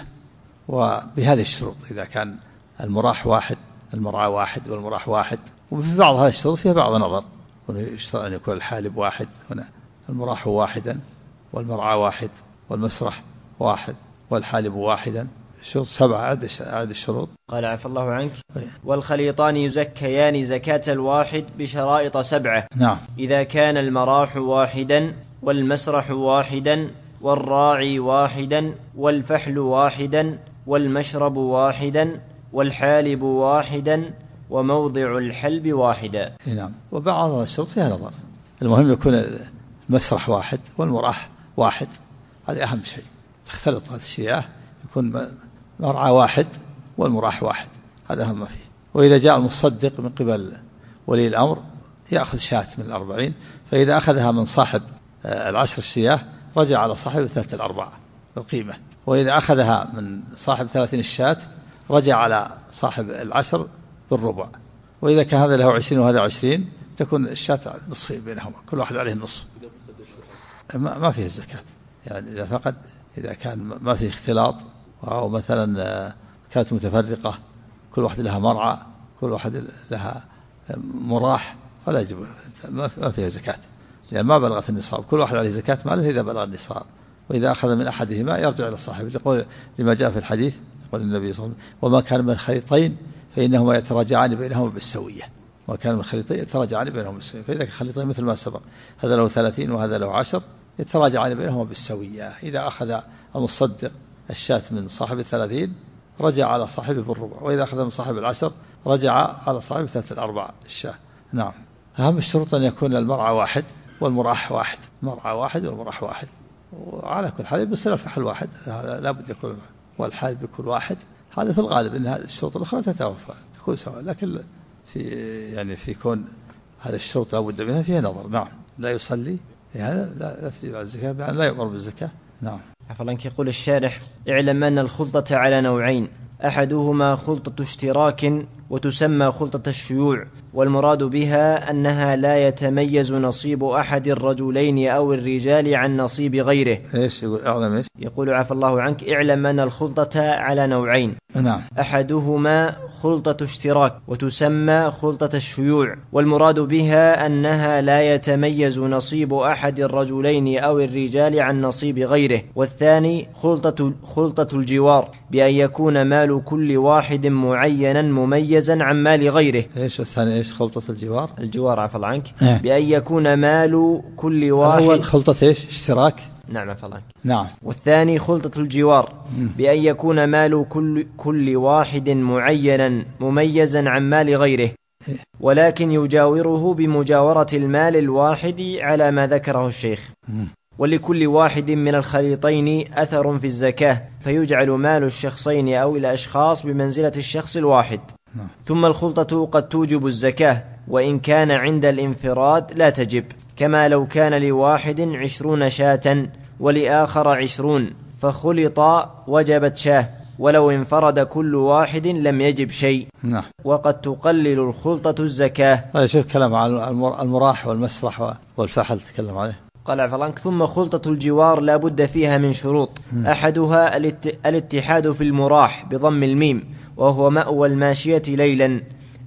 وبهذه الشروط: إذا كان المراح واحد، المرعى واحد، والمراح واحد. وفي بعض هذه الشروط فيها بعض نظر، يشترط أن يكون الحالب واحد، هنا المراح واحدا والمرعى واحد والمسرح واحد والحالب واحدا. الشروط 7. عد الشروط. قال عفى الله عنك: والخليطان يزكيان زكاة الواحد بشرائط 7. نعم. إذا كان المراح واحدا والمسرح واحدا والراعي واحدا والفحل واحدا والمشرب واحدا والحالب واحدا وموضع الحلب واحدا. نعم. وبعض الشروط فيها نظر، المهم يكون المسرح واحد والمراح واحد، هذا أهم شيء. تختلط هذه الشياه، يكون مرعى واحد والمراح واحد، هذا أهم ما فيه. وإذا جاء المصدق من قبل ولي الأمر يأخذ شاة من 40، فإذا أخذها من صاحب 10 شياه رجع على صاحب 3/4 بالقيمة، وإذا أخذها من صاحب 30 الشاة رجع على صاحب 10 بالربع. وإذا كان هذا له 20 وهذا 20 تكون الشاة نصفين بينهما، كل واحد عليه النصف، ما فيه الزكاة. يعني إذا كان ما فيه اختلاط، أو مثلا كانت متفرقة، كل واحد لها مرعى، كل واحد لها مراح، فلا يجب، ما فيها زكاة، لأن ما بلغت النصاب. كل واحد عليه زكاة ماله إذا بلغ النصاب، وإذا أخذ من أحدهما يرجع إلى صاحبه، يقول لما جاء في الحديث، يقول النبي صلى الله عليه وسلم: وما كان من خليطين فإنهما يتراجعان بينهما بالسوية. وما كان من خليطين يتراجعان بينهما بالسوية. فإذا كان خليطين مثل ما سبق، هذا له 30 وهذا له 10، يتراجعان بينهما بالسوية. إذا أخذ المصدق الشاة من صاحب 30 رجع على صاحبه بالربع، وإذا أخذ من صاحب 10 رجع على صاحبه 3/4 الشاة. نعم. أهم الشروط أن يكون المرعى واحد والمراح واحد، مرعى واحد والمراح واحد. وعلى كل حال بيصير الفحل واحد، هذا لابد يكون، والحالب يكون واحد. هذا في الغالب أن هذه الشروط الأخرى تتوفى، تكون سواء، لكن في كون هذه الشروط لابد منها فيها نظر. نعم. لا يصلي يعني لا تجب على الزكاة، يعني لا يؤمر بالزكاة. نعم. عفوا. يقول الشارح: اعلم أن الخلطة على نوعين: أحدهما خلطة اشتراك وتسمى خلطة الشيوع، والمراد بها أنها لا يتميز نصيب أحد الرجلين أو الرجال عن نصيب غيره. إيش يقول؟ أعلم إيش؟ يقول عفى الله عنك: اعلم أن الخلطة على نوعين: نعم. أحدهما خلطة اشتراك وتسمى خلطة الشيوع، والمراد بها أنها لا يتميز نصيب أحد الرجلين أو الرجال عن نصيب غيره. والثاني خلطة الجوار، بأن يكون مال كل واحد معينا مميزا عن مال غيره. إيش الثاني؟ إيش خلطة الجوار؟ الجوار عفى الله عنك. بأن يكون مال كل واحد. أول خلطة إيش؟ اشتراك. نعم عفى الله عنك. نعم. والثاني خلطة الجوار، بأن يكون مال كل واحد معينا مميزا عن مال غيره، ولكن يجاوره بمجاورة المال الواحد على ما ذكره الشيخ. ولكل واحد من الخليطين أثر في الزكاة، فيجعل مال الشخصين أو الأشخاص بمنزلة الشخص الواحد. ثم الخلطة قد توجب الزكاة، وإن كان عند الانفراد لا تجب، كما لو كان لواحد 20 شاة ولآخر 20، فخلطا وجبت شاه، ولو انفرد كل واحد لم يجب شيء. وقد تقلل الخلطة الزكاة. شوف كلام على المراح والمسرح والفحل تكلم عليه. قال عفوا عنك. ثم خلطة الجوار لا بد فيها من شروط. أحدها الاتحاد في المراح بضم الميم وهو مأوى الماشية ليلا.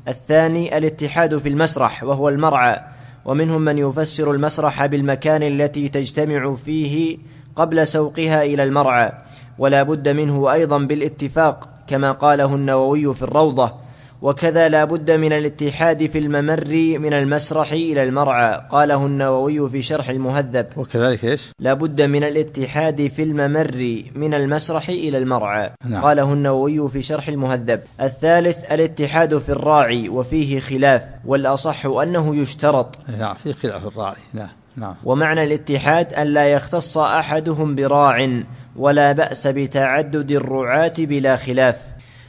الثاني الاتحاد في المسرح وهو المرعى، ومنهم من يفسر المسرح بالمكان التي تجتمع فيه قبل سوقها إلى المرعى، ولا بد منه أيضا بالاتفاق كما قاله النووي في الروضة. وكذا لا بد من الاتحاد في الممر من المسرح إلى المرعى، قاله النووي في شرح المهذب. وكذلك إيش؟ لا بد من الاتحاد في الممر من المسرح إلى المرعى. نعم. قاله النووي في شرح المهذب. الثالث الاتحاد في الراعي وفيه خلاف، والأصح أنه يشترط. نعم، في خلاف الراعي. نعم. ومعنى الاتحاد أن لا يختص أحدهم براع، ولا بأس بتعدد الرعاة بلا خلاف.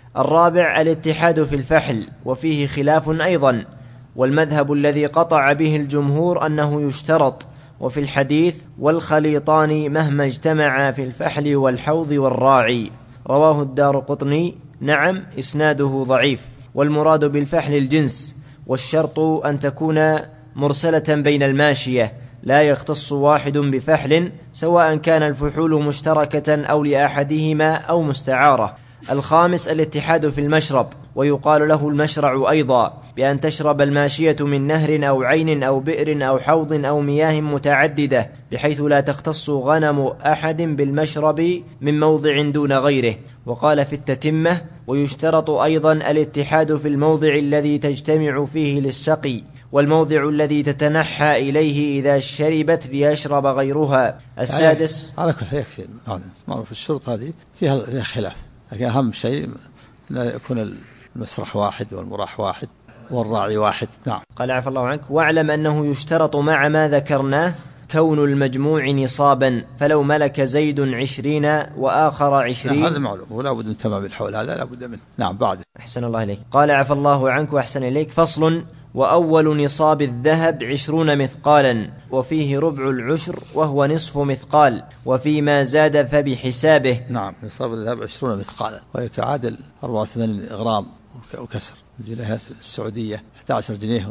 الرابع الاتحاد في الفحل وفيه خلاف أيضا، والمذهب الذي قطع به الجمهور أنه يشترط. وفي الحديث والخليطان مهما اجتمعا في الفحل والحوض والراعي، رواه الدارقطني. نعم، إسناده ضعيف، والمراد بالفحل الجنس، والشرط أن تكون مرسلة بين الماشية، لا يختص واحد بفحل سواء كان الفحول مشتركة أو لأحدهما أو مستعارة. الخامس الاتحاد في المشرب، ويقال له المشرع أيضا، بأن تشرب الماشية من نهر أو عين أو بئر أو حوض أو مياه متعددة، بحيث لا تختص غنم أحد بالمشرب من موضع دون غيره. وقال في التتمة: ويشترط أيضا الاتحاد في الموضع الذي تجتمع فيه للسقي، والموضع الذي تتنحى إليه إذا شربت ليشرب غيرها. السادس على كل يكفي معروف الشروط هذه فيها خلاف، لكن أهم شيء لا يكون المسرح واحد والمراح واحد والراعي واحد. نعم. قال عفى الله عنك: واعلم أنه يشترط مع ما ذكرناه كون المجموع نصابا، فلو ملك زيد 20 وآخر 20. هذا معلوم، ولا بد من تمام الحول، هذا لا بد منه. نعم. بعد. أحسن الله إليك. قال عفى الله عنك وأحسن إليك. فصل: وأول نصاب الذهب 20 مثقالا، وفيه ربع العشر وهو نصف مثقال، وفيما زاد فبحسابه. نعم. نصاب الذهب 20 مثقالا، ويتعادل 84 غرام وكسر. الجنيهات السعودية 11 جنيه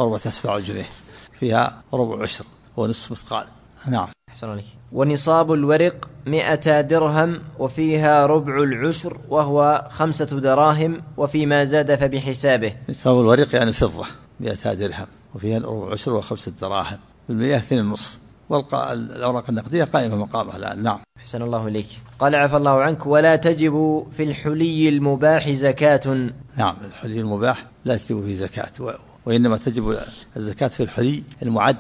و4 جنيه، فيها ربع عشر ونصف مثقال. نعم. أحسن عليك. ونصاب الورق 100 درهم، وفيها ربع العشر وهو 5 دراهم، وفيما زاد فبحسابه. نصاب الورق يعني الفضة 100 درهم، وفيها ربع عشر و5 دراهم، بالمئة 2.5. والأوراق النقدية قائمة مقامها الآن. نعم. أحسن الله إليك. قال عفى الله عنك: ولا تجب في الحلي المباح زكاة. نعم. الحلي المباح لا تجب فيه زكاة، وإنما تجب الزكاة في الحلي المعد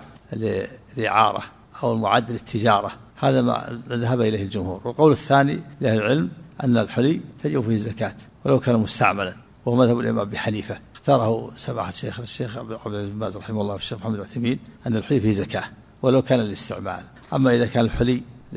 للإعارة أو المعد للتجارة، هذا ما ذهب إليه الجمهور. والقول الثاني لأهل العلم أن الحلي تجب فيه الزكاة ولو كان مستعملا، وهو مذهب الإمام أبي حنيفة، اختاره سماحة الشيخ عبد العزيز بن باز رحمه الله والشيخ محمد العثيمين أن الحلي فيه زكاة ولو كان للاستعمال. أما إذا كان الحلي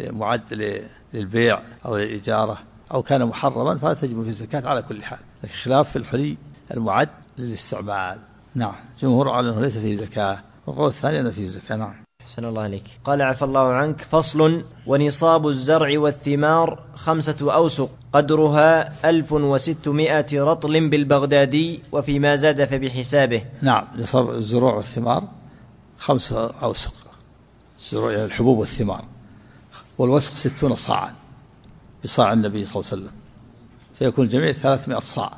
معد للبيع أو للإجارة أو كان محرما فلا تجب فيه الزكاة على كل حال، لكن خلاف في الحلي المعد للاستعمال. نعم. جمهور على أنه ليس فيه زكاة، والقول الثاني أنه فيه زكاة. نعم. أحسن الله عليك. قال عفى الله عنك: فصل: ونصاب الزرع والثمار 5 أوسق، قدرها 1600 رطل بالبغدادي، وفيما زاد فبحسابه. نعم. نصاب الزروع والثمار 5 أوسق، الزروع يعني الحبوب والثمار، والوسق 60 صاعا بصاع النبي صلى الله عليه وسلم، فيكون الجميع 300 صاع،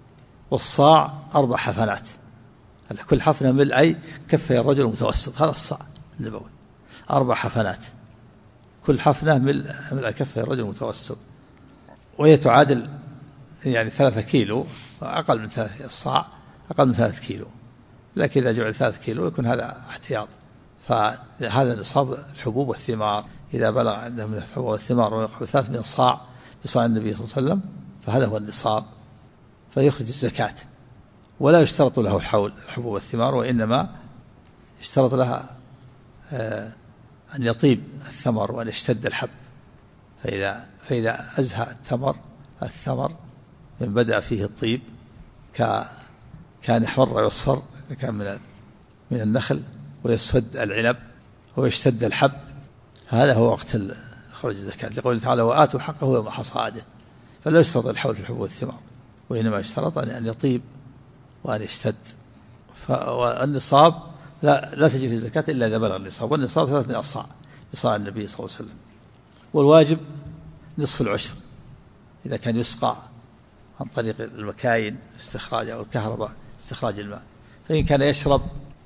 والصاع 4 حفنات، كل حفنة ملء كفي الرجل المتوسط، هذا الصاع النبوي. 4 حفنات، كل حفنة ملء كفي الرجل المتوسط، وهي تعادل يعني 3 كيلو، أقل من 3 الصاع أقل من 3 كيلو، لكن إذا جعل 3 كيلو يكون هذا احتياط. فهذا نصاب الحبوب والثمار، إذا بلغ عندهم من الحبوب والثمار ونحو 300 صاع بصاع النبي صلى الله عليه وسلم فهذا هو النصاب، فيخرج الزكاة. ولا يشترط له الحول الحبوب والثمار، وإنما يشترط لها أن يطيب الثمر وأن يشتد الحب، فإذا أزهى الثمر من بدأ فيه الطيب كان يحمر ويصفر، كان من النخل، ويسود العنب ويشتد الحب، هذا هو وقت خروج الزكاة، لقوله تعالى: وآتوا حقه يوم حصاده. فلا يشترط الحول في الحبوب والثمار، وإنما يشترط أن يطيب وأن يشتد. والنصاب لا تجي في الزكاة إلا إذا بلغ النصاب، والنصاب 300 صاع، بصاع النبي صلى الله عليه وسلم. والواجب نصف العشر إذا كان يسقى عن طريق المكاين استخراج أو الكهرباء استخراج الماء. فإن كان يشرب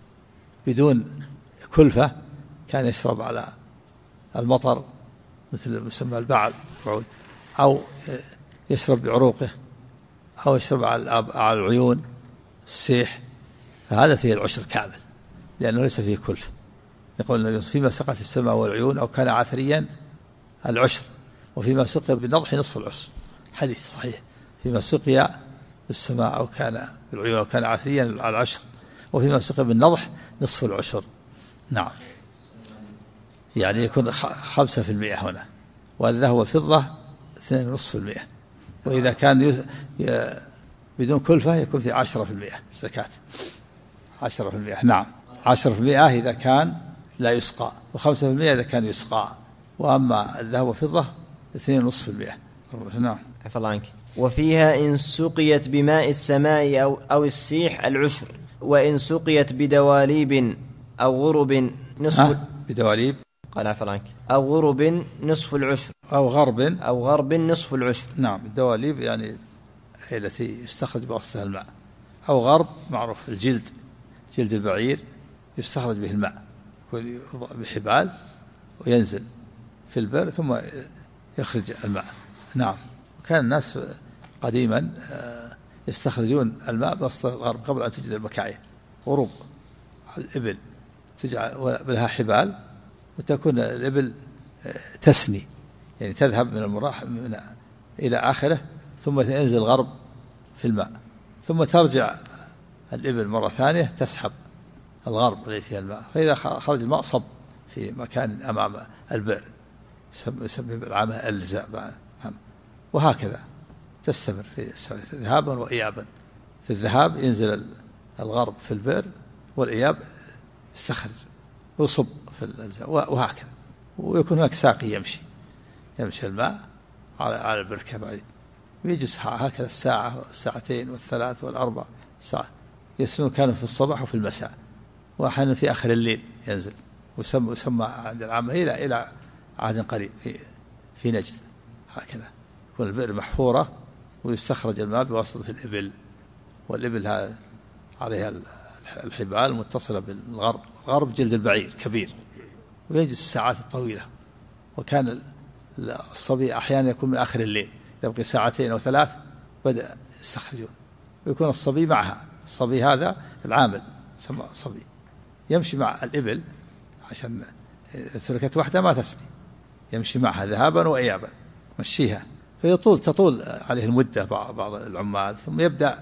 بدون كلفة كان يشرب على المطر مثل مسمى البعل أو يشرب بعروقه أو يشرب على العيون السيح، فهذا فيه العشر كامل لأنه ليس فيه كلفة. يقول فيما سقت السماء والعيون أو كان عثريا العشر، وفيما سقي بالنضح نصف العشر. حديث صحيح فيما سقي بالسماء أو كان بالعيون أو كان عثريا العشر، وفيما سقي بالنضح نصف العشر. نعم، يعني يكون 5% هنا، والذهب والفضة 2.5%. وإذا كان بدون كلفة يكون في 10% زكاة 10%. نعم 10% إذا كان لا يسقى، و5% إذا كان يسقى. وأما الذهب والفضة 2.5%. نعم. عفى الله عنك. وفيها إن سقيت بماء السماء أو السيح العشر، وإن سقيت بدواليب أو غرب نصف بدواليب قال عفى الله عنك أو غرب نصف العشر أو غرب نصف العشر. نعم الدواليب يعني هي التي يستخرج بواسطها الماء، أو غرب معروف الجلد، جلد البعير يستخرج به الماء بحبال وينزل في البئر ثم يخرج الماء. نعم. وكان الناس قديما يستخرجون الماء بواسطة الغرب قبل أن تجد المكاين. غروب الإبل تجعل لها حبال وتكون الإبل تسني، يعني تذهب من المراح إلى آخره ثم ينزل الغرب في الماء، ثم ترجع الإبل مرة ثانية تسحب الغرب الذي فيها الماء، فإذا خرج الماء صب في مكان أمام البئر يسمى بالعامة الزاء، وهكذا تستمر في ذهابا وإيابا. في الذهاب ينزل الغرب في البئر، والإياب يستخرج ويصب في الزاء، وهكذا. ويكون هناك ساقي يمشي الماء على البركة بعيد، ويجلس هكذا الساعة والساعتين والثلاث والأربع ساعات. يسنون كانوا في الصباح وفي المساء، وأحيانا في آخر الليل ينزل. ويسمى عند العامة إلى عهد قريب في نجد هكذا يكون البئر محفورة ويستخرج الماء بواسطة الإبل، والإبل هذا عليها الحبال متصلة بالغرب. الغرب جلد البعير كبير ويجلس الساعات الطويلة. وكان الصبي أحيانا يكون من آخر الليل يبقي ساعتين أو ثلاث بدأ يستخرجون، ويكون الصبي معها. الصبي هذا العامل سمى صبي يمشي مع الإبل عشان تركت واحدة ما تسني، يمشي معها ذهابا وإيابا مشيها، تطول عليه المدة. بعض العمال ثم يبدأ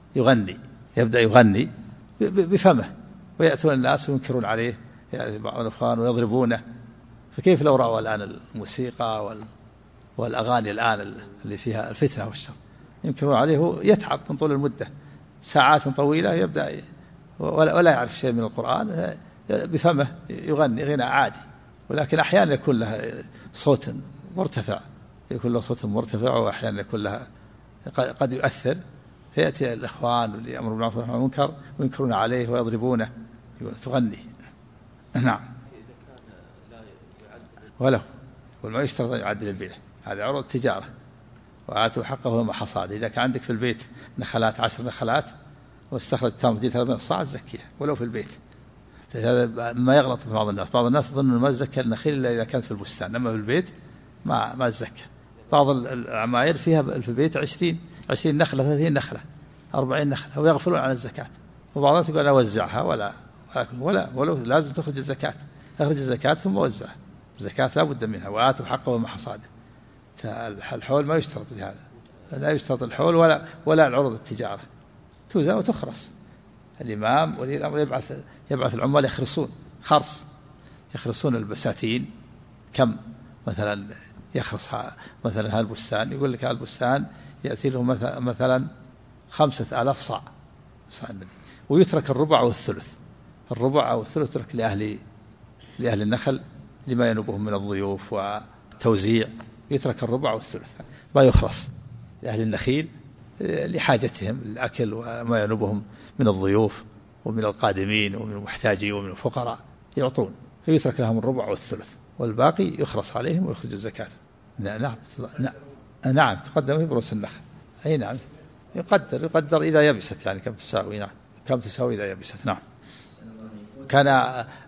يغني بفمه، ويأتون الناس وينكرون عليه يعني بعض الأفغان ويضربونه. فكيف لو رأوا الآن الموسيقى والأغاني الآن اللي فيها الفتنة والشر، ينكرون عليه، يتعب من طول المدة ساعات طويلة، يبدأ ولا يعرف شيء من القرآن، بفمه يغني غناء عادي. ولكن أحيانا يكون له صوت مرتفع، وأحيانا يكون له قد يؤثر، فيأتي الإخوان واللي يأمرون بالمعروف والنهي عن المنكر وينكرون عليه ويضربونه. تغني. نعم. وله والما يشترط أن يعدل البيع، هذا عروض تجارة. وآتوا حقه لما حصاد. إذا كان عندك في البيت نخلات 10 نخلات واستخرج تمر 3 صاع زكيها ولو في البيت. هذا ما يغلط في بعض الناس يظن ما زكى النخيل إلا إذا كانت في البستان، أما في البيت ما زكى. بعض العماير فيها في البيت 20 نخلة 30 نخلة 40 نخلة ويغفلون عن الزكاة. وبعض الناس يقول أنا أوزعها ولا لازم تخرج الزكاة. أخرج الزكاة ثم وزعها. الزكاة لا بد منها. وآتوا حقه مع حصاده. الحول ما يشترط بهذا، لا يشترط الحول ولا العروض التجارة. توزن وتخرص. الإمام ولي الأمر يبعث العمال يخرصون البساتين. كم مثلا يخرصها مثلا هالبستان، يقول لك هالبستان يأتي له مثلا 5000 صاع النبي، ويترك الربع والثلث. ترك لأهل النخل لما ينوبهم من الضيوف والتوزيع، يترك الربع والثلث ما يخرص لأهل النخيل لحاجتهم الأكل وما ينوبهم من الضيوف ومن القادمين ومن المحتاجين ومن الفقراء يعطون، فيترك لهم الربع والثلث والباقي يخرص عليهم ويخرج الزكاة. نعم تقدم في برؤوس النخل. أي نعم يقدر إذا يبست، يعني كم تساوي. نعم كم تساوي إذا يبست. نعم. كان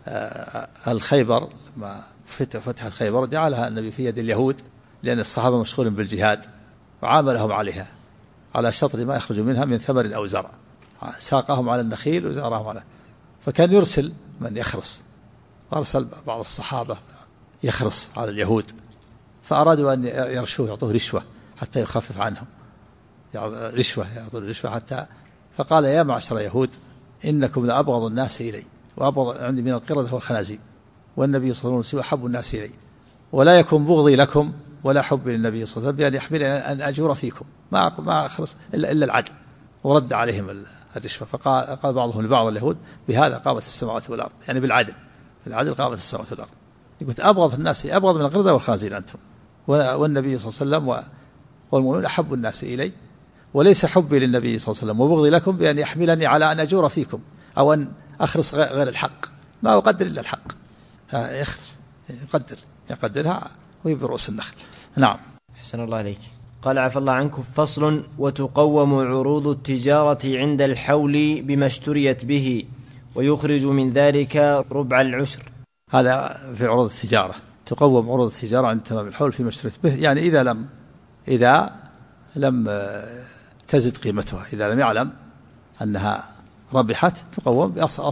الخيبر ما فتح الخيبر جعلها النبي في يد اليهود، لأن الصحابة مشغولين بالجهاد وعاملهم عليها على شطر ما يخرج منها من ثمر أو زرع، ساقهم على النخيل وزارهم على، فكان يرسل من يخرص، أرسل بعض الصحابة يخرص على اليهود، فأرادوا أن يرشوه يعطوه رشوة حتى يخفف عنهم، يعطوه رشوة حتى، فقال يا معشر يهود إنكم لأبغض الناس إلي وأبغض عندي من القردة والخنازير، والنبي صلى الله عليه وسلم أحب الناس إلي، ولا يكن بغضي لكم ولا حبي للنبي صلى الله عليه وسلم بأن يحملني أن أجور فيكم ما أخلص إلا العدل. ورد عليهم الرشوة. فقال بعضهم لبعض اليهود بهذا قامت السماوات والأرض، يعني بالعدل قامت السماوات والأرض. يقول أبغض الناس أبغض من القردة والخنازير أنتم، والنبي صلى الله عليه وسلم والمؤمنون أحب الناس إلي، وليس حبي للنبي صلى الله عليه وسلم وبغضي لكم بأن يحملني على أن أجور فيكم أو أن أخرص غير الحق، ما أقدر إلا الحق. يخرص يقدرها ويبرؤوس النخل. نعم. أحسن الله عليك. قال عفى الله عنكم. فصل: وتقوم عروض التجارة عند الحول بما اشتريت به، ويخرج من ذلك ربع العشر. هذا في عروض التجارة، تقوم عروض التجارة عند تمام الحول فيما اشتريت به، يعني إذا لم تزد قيمتها، إذا لم يعلم أنها ربحت تقوم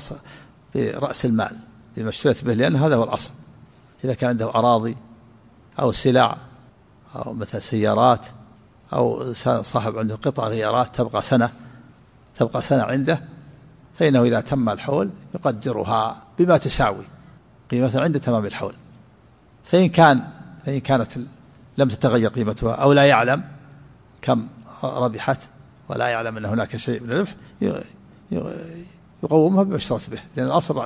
برأس المال بما اشتريت به، لأن هذا هو الأصل. إذا كان عنده أراضي أو سلع أو مثل سيارات، أو صاحب عنده قطع غيارات تبقى سنة عنده، فإنه إذا تم الحول يقدرها بما تساوي قيمتها عند تمام الحول. فإن كانت لم تتغير قيمتها أو لا يعلم كم ربحت ولا يعلم أن هناك شيء من الربح، يقومها بما اشترت به، لأن الأصل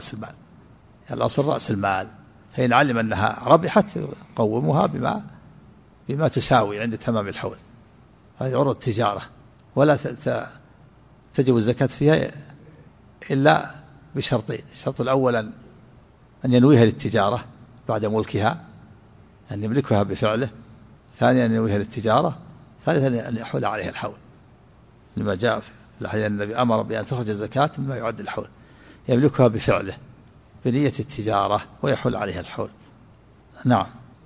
رأس المال. فإن علم أنها ربحت يقومها بما تساوي عند تمام الحول. هذه عروض التجارة، ولا تجب الزكاة فيها إلا بشرطين: الشرط الأول أن ينويها للتجارة بعد ملكها، أن يملكها بفعله، ثانيا أن ينويها للتجارة، ثالثا أن يحول عليها الحول، لما جاء في الحديث النبي أمر بأن تخرج الزكاة مما يعد الحول، يملكها بفعله بنية التجارة ويحول عليها الحول. نعم.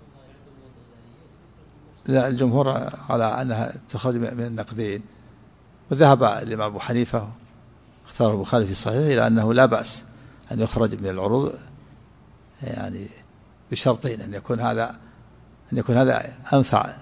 لا، الجمهور على أنها تخرج من النقدين، وذهب الإمام أبو حنيفة اختار البخاري في صحيحه إلى أنه لا بأس أن يخرج من العروض، يعني بشرطين: أن يكون هذا أنفع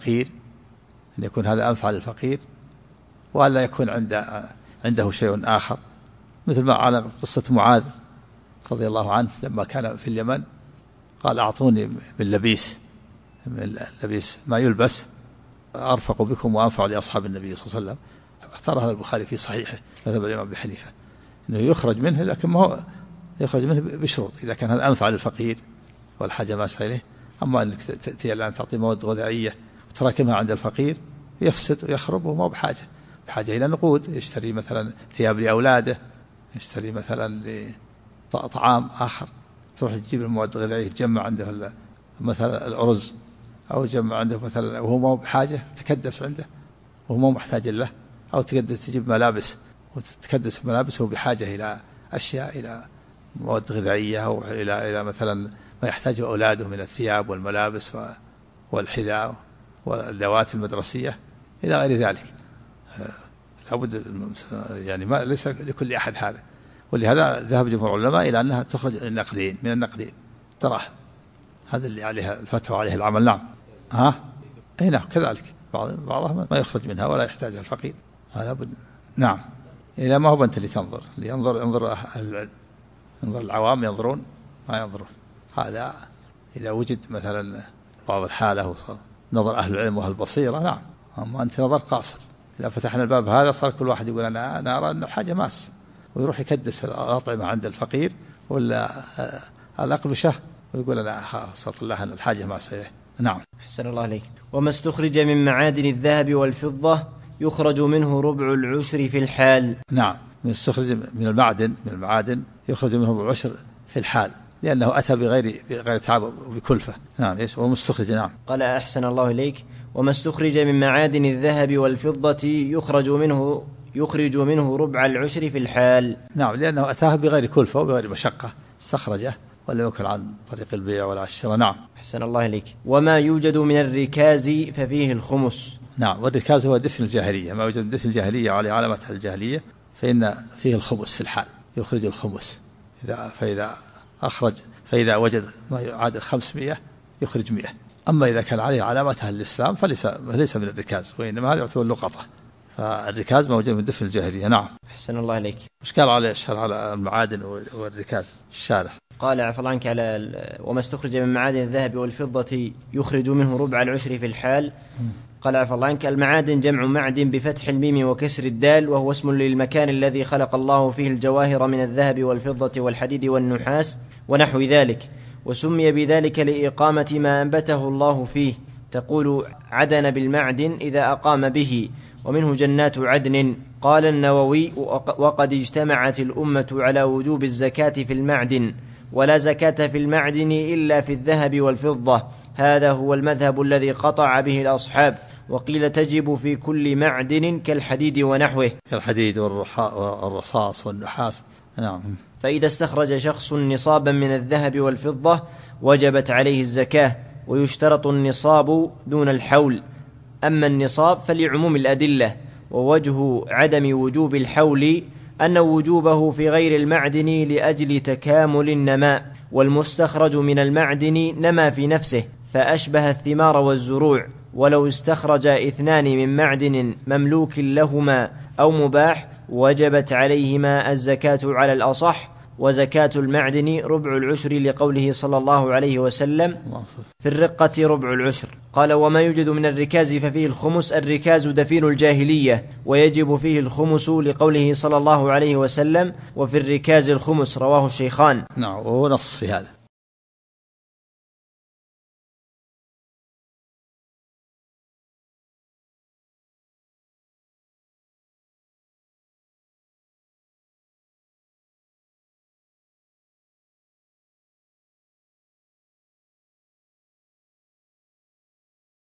للفقير، وألا يكون عنده شيء آخر، مثل ما على قصة معاذ رضي الله عنه لما كان في اليمن قال أعطوني من لبيس ما يلبس أرفق بكم وأنفع لأصحاب النبي صلى الله عليه وسلم. اختار هذا البخاري في صحيحه مذهب الإمام أبي حنيفة أنه يخرج منه، لكن ما هو يخرج منه بشروط: إذا كان هذا أنفع للفقير والحاجة ماسة إليه. أما أنك تأتي الآن تعطي مواد غذائية وتراكمها عند الفقير يفسد ويخرب، وما بحاجة إلى نقود، يشتري مثلا ثياب لأولاده، يشتري مثلا طعام آخر، تروح تجيب المواد الغذائية تجمع عنده مثلا الأرز، أو جمع عنده مثلا وهو ما بحاجة تكدس عنده وهو ما محتاج له، أو تجيب ملابس وتتكدس ملابس وهو بحاجة إلى أشياء، إلى مواد غذائية، أو إلى مثلا ما يحتاجه أولاده من الثياب والملابس والحذاء والأدوات المدرسية إلى غير ذلك. لابد يعني ما ليس لكل أحد هذا، ولهذا ذهب جمهور العلماء إلى أنها تخرج من النقدين دراهم. هذا اللي عليها الفتوى عليه العمل. نعم. أي نعم كذلك بعضها ما يخرج منها ولا يحتاجها الفقير. لابد. نعم. إلى ما هو أنت اللي تنظر، ينظر أهل العلم، ينظر العوام ينظرون ما ينظرون. هذا إذا وجد مثلا بعض الحالة نظر أهل العلم وأهل البصيرة. نعم. أما أنت نظر قاصر. إذا فتحنا الباب هذا صار كل واحد يقول أنا أرى أن الحاجة ماس، ويروح يكدس الأطعمة عند الفقير ولا الأقمشة ويقول أنا صرت الله أن الحاجة ماس إليه. نعم. أحسن الله عليك. وما استخرج من معادن الذهب والفضة يخرج منه ربع العشر في الحال. نعم. من استخرج من المعادن يخرج منه ربع العشر في الحال، لأنه أتى بغير تعب وبكلفة. نعم. إيش ومستخرج؟ نعم. قال أحسن الله إليك: وما استخرج من معادن الذهب والفضة يخرج منه ربع العشر في الحال. نعم، لأنه أتاه بغير كلفة وبغير مشقة، استخرجه ولم يكن عن طريق البيع ولا الشراء. نعم. أحسن الله إليك. وما يوجد من الركاز ففيه الخمس. نعم، والركاز هو دفن الجاهلية، ما يوجد دفن الجاهلية على علامتها الجاهلية فإن فيه الخمس في الحال، يخرج الخمس فإذا وجد ما يعادل 500 يخرج 100. أما إذا كان عليه علامتها الإسلام فليس من الركاز، وإنما هذا يعتبر لقطة، فالركاز موجود من دفن الجاهلية. نعم. أحسن الله إليك. وش قال عليه الشرح على المعادن والركاز الشارح؟ قال عفى الله عنك على وما استخرج من معادن الذهب والفضة يخرج منه ربع العشر في الحال. قال عفى الله عنك: المعادن جمع معدن بفتح الميم وكسر الدال، وهو اسم للمكان الذي خلق الله فيه الجواهر من الذهب والفضة والحديد والنحاس ونحو ذلك، وسمي بذلك لإقامة ما أنبته الله فيه. تقول عدن بالمعدن إذا أقام به، ومنه جنات عدن. قال النووي: وقد اجتمعت الأمة على وجوب الزكاة في المعدن، ولا زكاة في المعدن إلا في الذهب والفضة. هذا هو المذهب الذي قطع به الأصحاب. وقيل تجب في كل معدن كالحديد ونحوه، كالحديد والرصاص والنحاس. نعم. فإذا استخرج شخص نصابا من الذهب والفضة وجبت عليه الزكاة، ويشترط النصاب دون الحول. أما النصاب فلعموم الأدلة، ووجه عدم وجوب الحول أن وجوبه في غير المعدن لأجل تكامل النماء، والمستخرج من المعدن نما في نفسه فأشبه الثمار والزروع. ولو استخرج 2 من معدن مملوك لهما أو مباح وجبت عليهما الزكاة على الأصح، وزكاة المعدن ربع العشر لقوله صلى الله عليه وسلم: في الرقة ربع العشر. قال: وما يوجد من الركاز ففيه الخمس. الركاز دفين الجاهلية، ويجب فيه الخمس لقوله صلى الله عليه وسلم: وفي الركاز الخمس. رواه الشيخان. نعم، وهو نص في هذا.